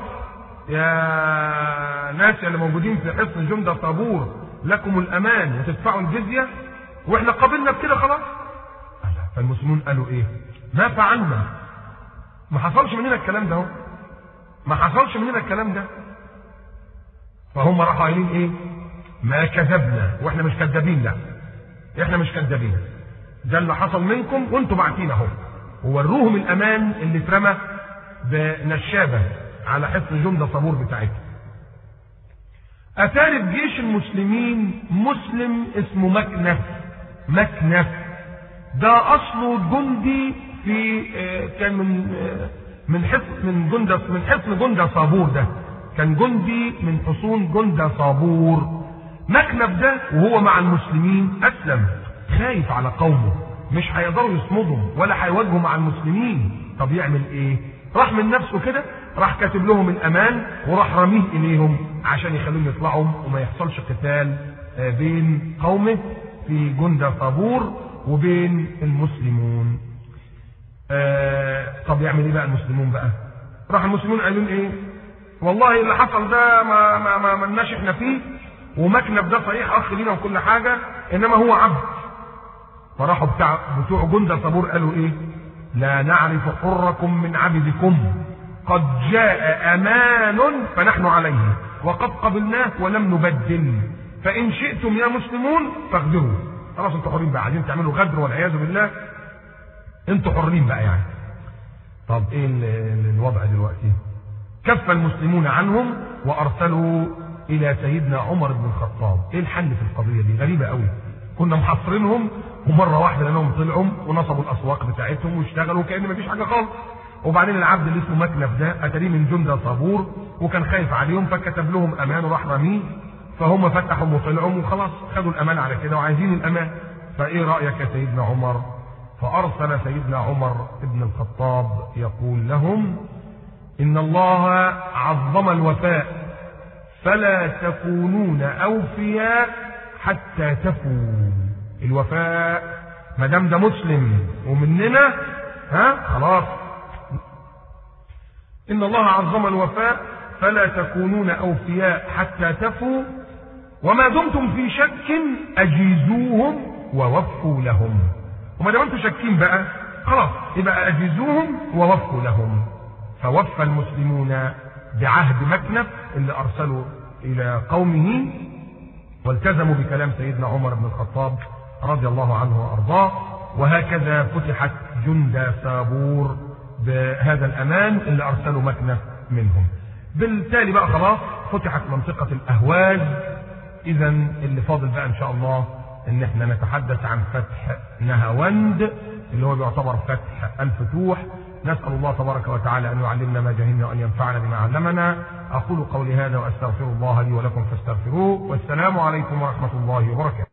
يا ناس اللي موجودين في حصن جندة صابور لكم الامان وتدفعوا الجزية، واحنا قبلنا بكده خلاص؟ فالمسلمون قالوا: ايه؟ ما فعلنا، ما حصلش مننا الكلام ده، ما حصلش مننا الكلام ده. فهم راحوا قايلين ايه؟ ما كذبنا، واحنا مش كذابين، لا احنا مش كذابين، ده اللي حصل منكم وانتم باعتين اهو. ووروهم الامان اللي اترمى بنشابه على حصن جندة صابور بتاعتهم. اتاري بجيش المسلمين مسلم اسمه مكنف، ده اصله جندي في كان من حصن جندة صابور، ده كان جندي من حصون جندة صابور. مكنف ده وهو مع المسلمين اسلم، خايف على قومه، مش هيقدروا يصمدوا ولا هيواجهوا مع المسلمين. طب يعمل ايه؟ راح من نفسه كده، راح كاتب لهم الامان وراح رميه اليهم عشان يخلوهم يطلعوا وما يحصلش قتال بين قومه في جندة صابور وبين المسلمون. طب يعمل ايه بقى المسلمون بقى؟ راح المسلمون قالوا ايه؟ والله اللي حصل ده ما لناش احنا فيه، ومكنف ده صحيح اخ لينا وكل حاجه، انما هو عبد. فراحوا بتوع جندة صابور قالوا ايه؟ لا نعرف حركم من عبدكم، قد جاء امان فنحن عليه وقد قبلناه ولم نبدل، فان شئتم يا مسلمون فاغدروا. خلاص انتوا حرين بقى، عايزين تعملوا غدر والعياذ بالله انتوا حرين بقى يعني. طب ايه الوضع دلوقتي؟ كف المسلمون عنهم وارسلوا الى سيدنا عمر بن الخطاب. ايه الحل في القضيه دي؟ غريبه قوي، كنا محصرينهم ومره واحده لانهم طلعوا ونصبوا الاسواق بتاعتهم واشتغلوا كأن مفيش حاجه خالص. وبعدين العبد اللي اسمه مكنف ده اتاريه من جندة صابور وكان خايف عليهم، فكتب لهم امان وراح رميه، فهم فتحوا وطلعوا وخلاص خدوا الامان على كده وعايزين الامان. فايه رايك يا سيدنا عمر؟ فارسل سيدنا عمر بن الخطاب يقول لهم: ان الله عظم الوفاء فلا تكونون اوفياء حتى تفوا. الوفاء ما دام ده مسلم ومننا خلاص. ان الله عظم الوفاء فلا تكونون اوفياء حتى تفوا، وما دمتم في شك اجيزوهم ووفوا لهم. وما دام انتم شاكين بقى خلاص يبقى اجيزوهم ووفوا لهم. فوفى المسلمون بعهد مكنف اللي ارسلوا الى قومه، والتزموا بكلام سيدنا عمر بن الخطاب رضي الله عنه وارضاه. وهكذا فتحت جندة صابور بهذا الامان اللي ارسلوا مكنف منهم. بالتالي بقى خلاص فتحت منطقة الاهواز. اذا اللي فاضل بقى ان شاء الله ان احنا نتحدث عن فتح نهاوند اللي هو بيعتبر فتح الفتوح. نسأل الله تبارك وتعالى أن يعلمنا ما جهلنا وأن ينفعنا بما علمنا. أقول قولي هذا وأستغفر الله لي ولكم فاستغفروه، والسلام عليكم ورحمة الله وبركاته.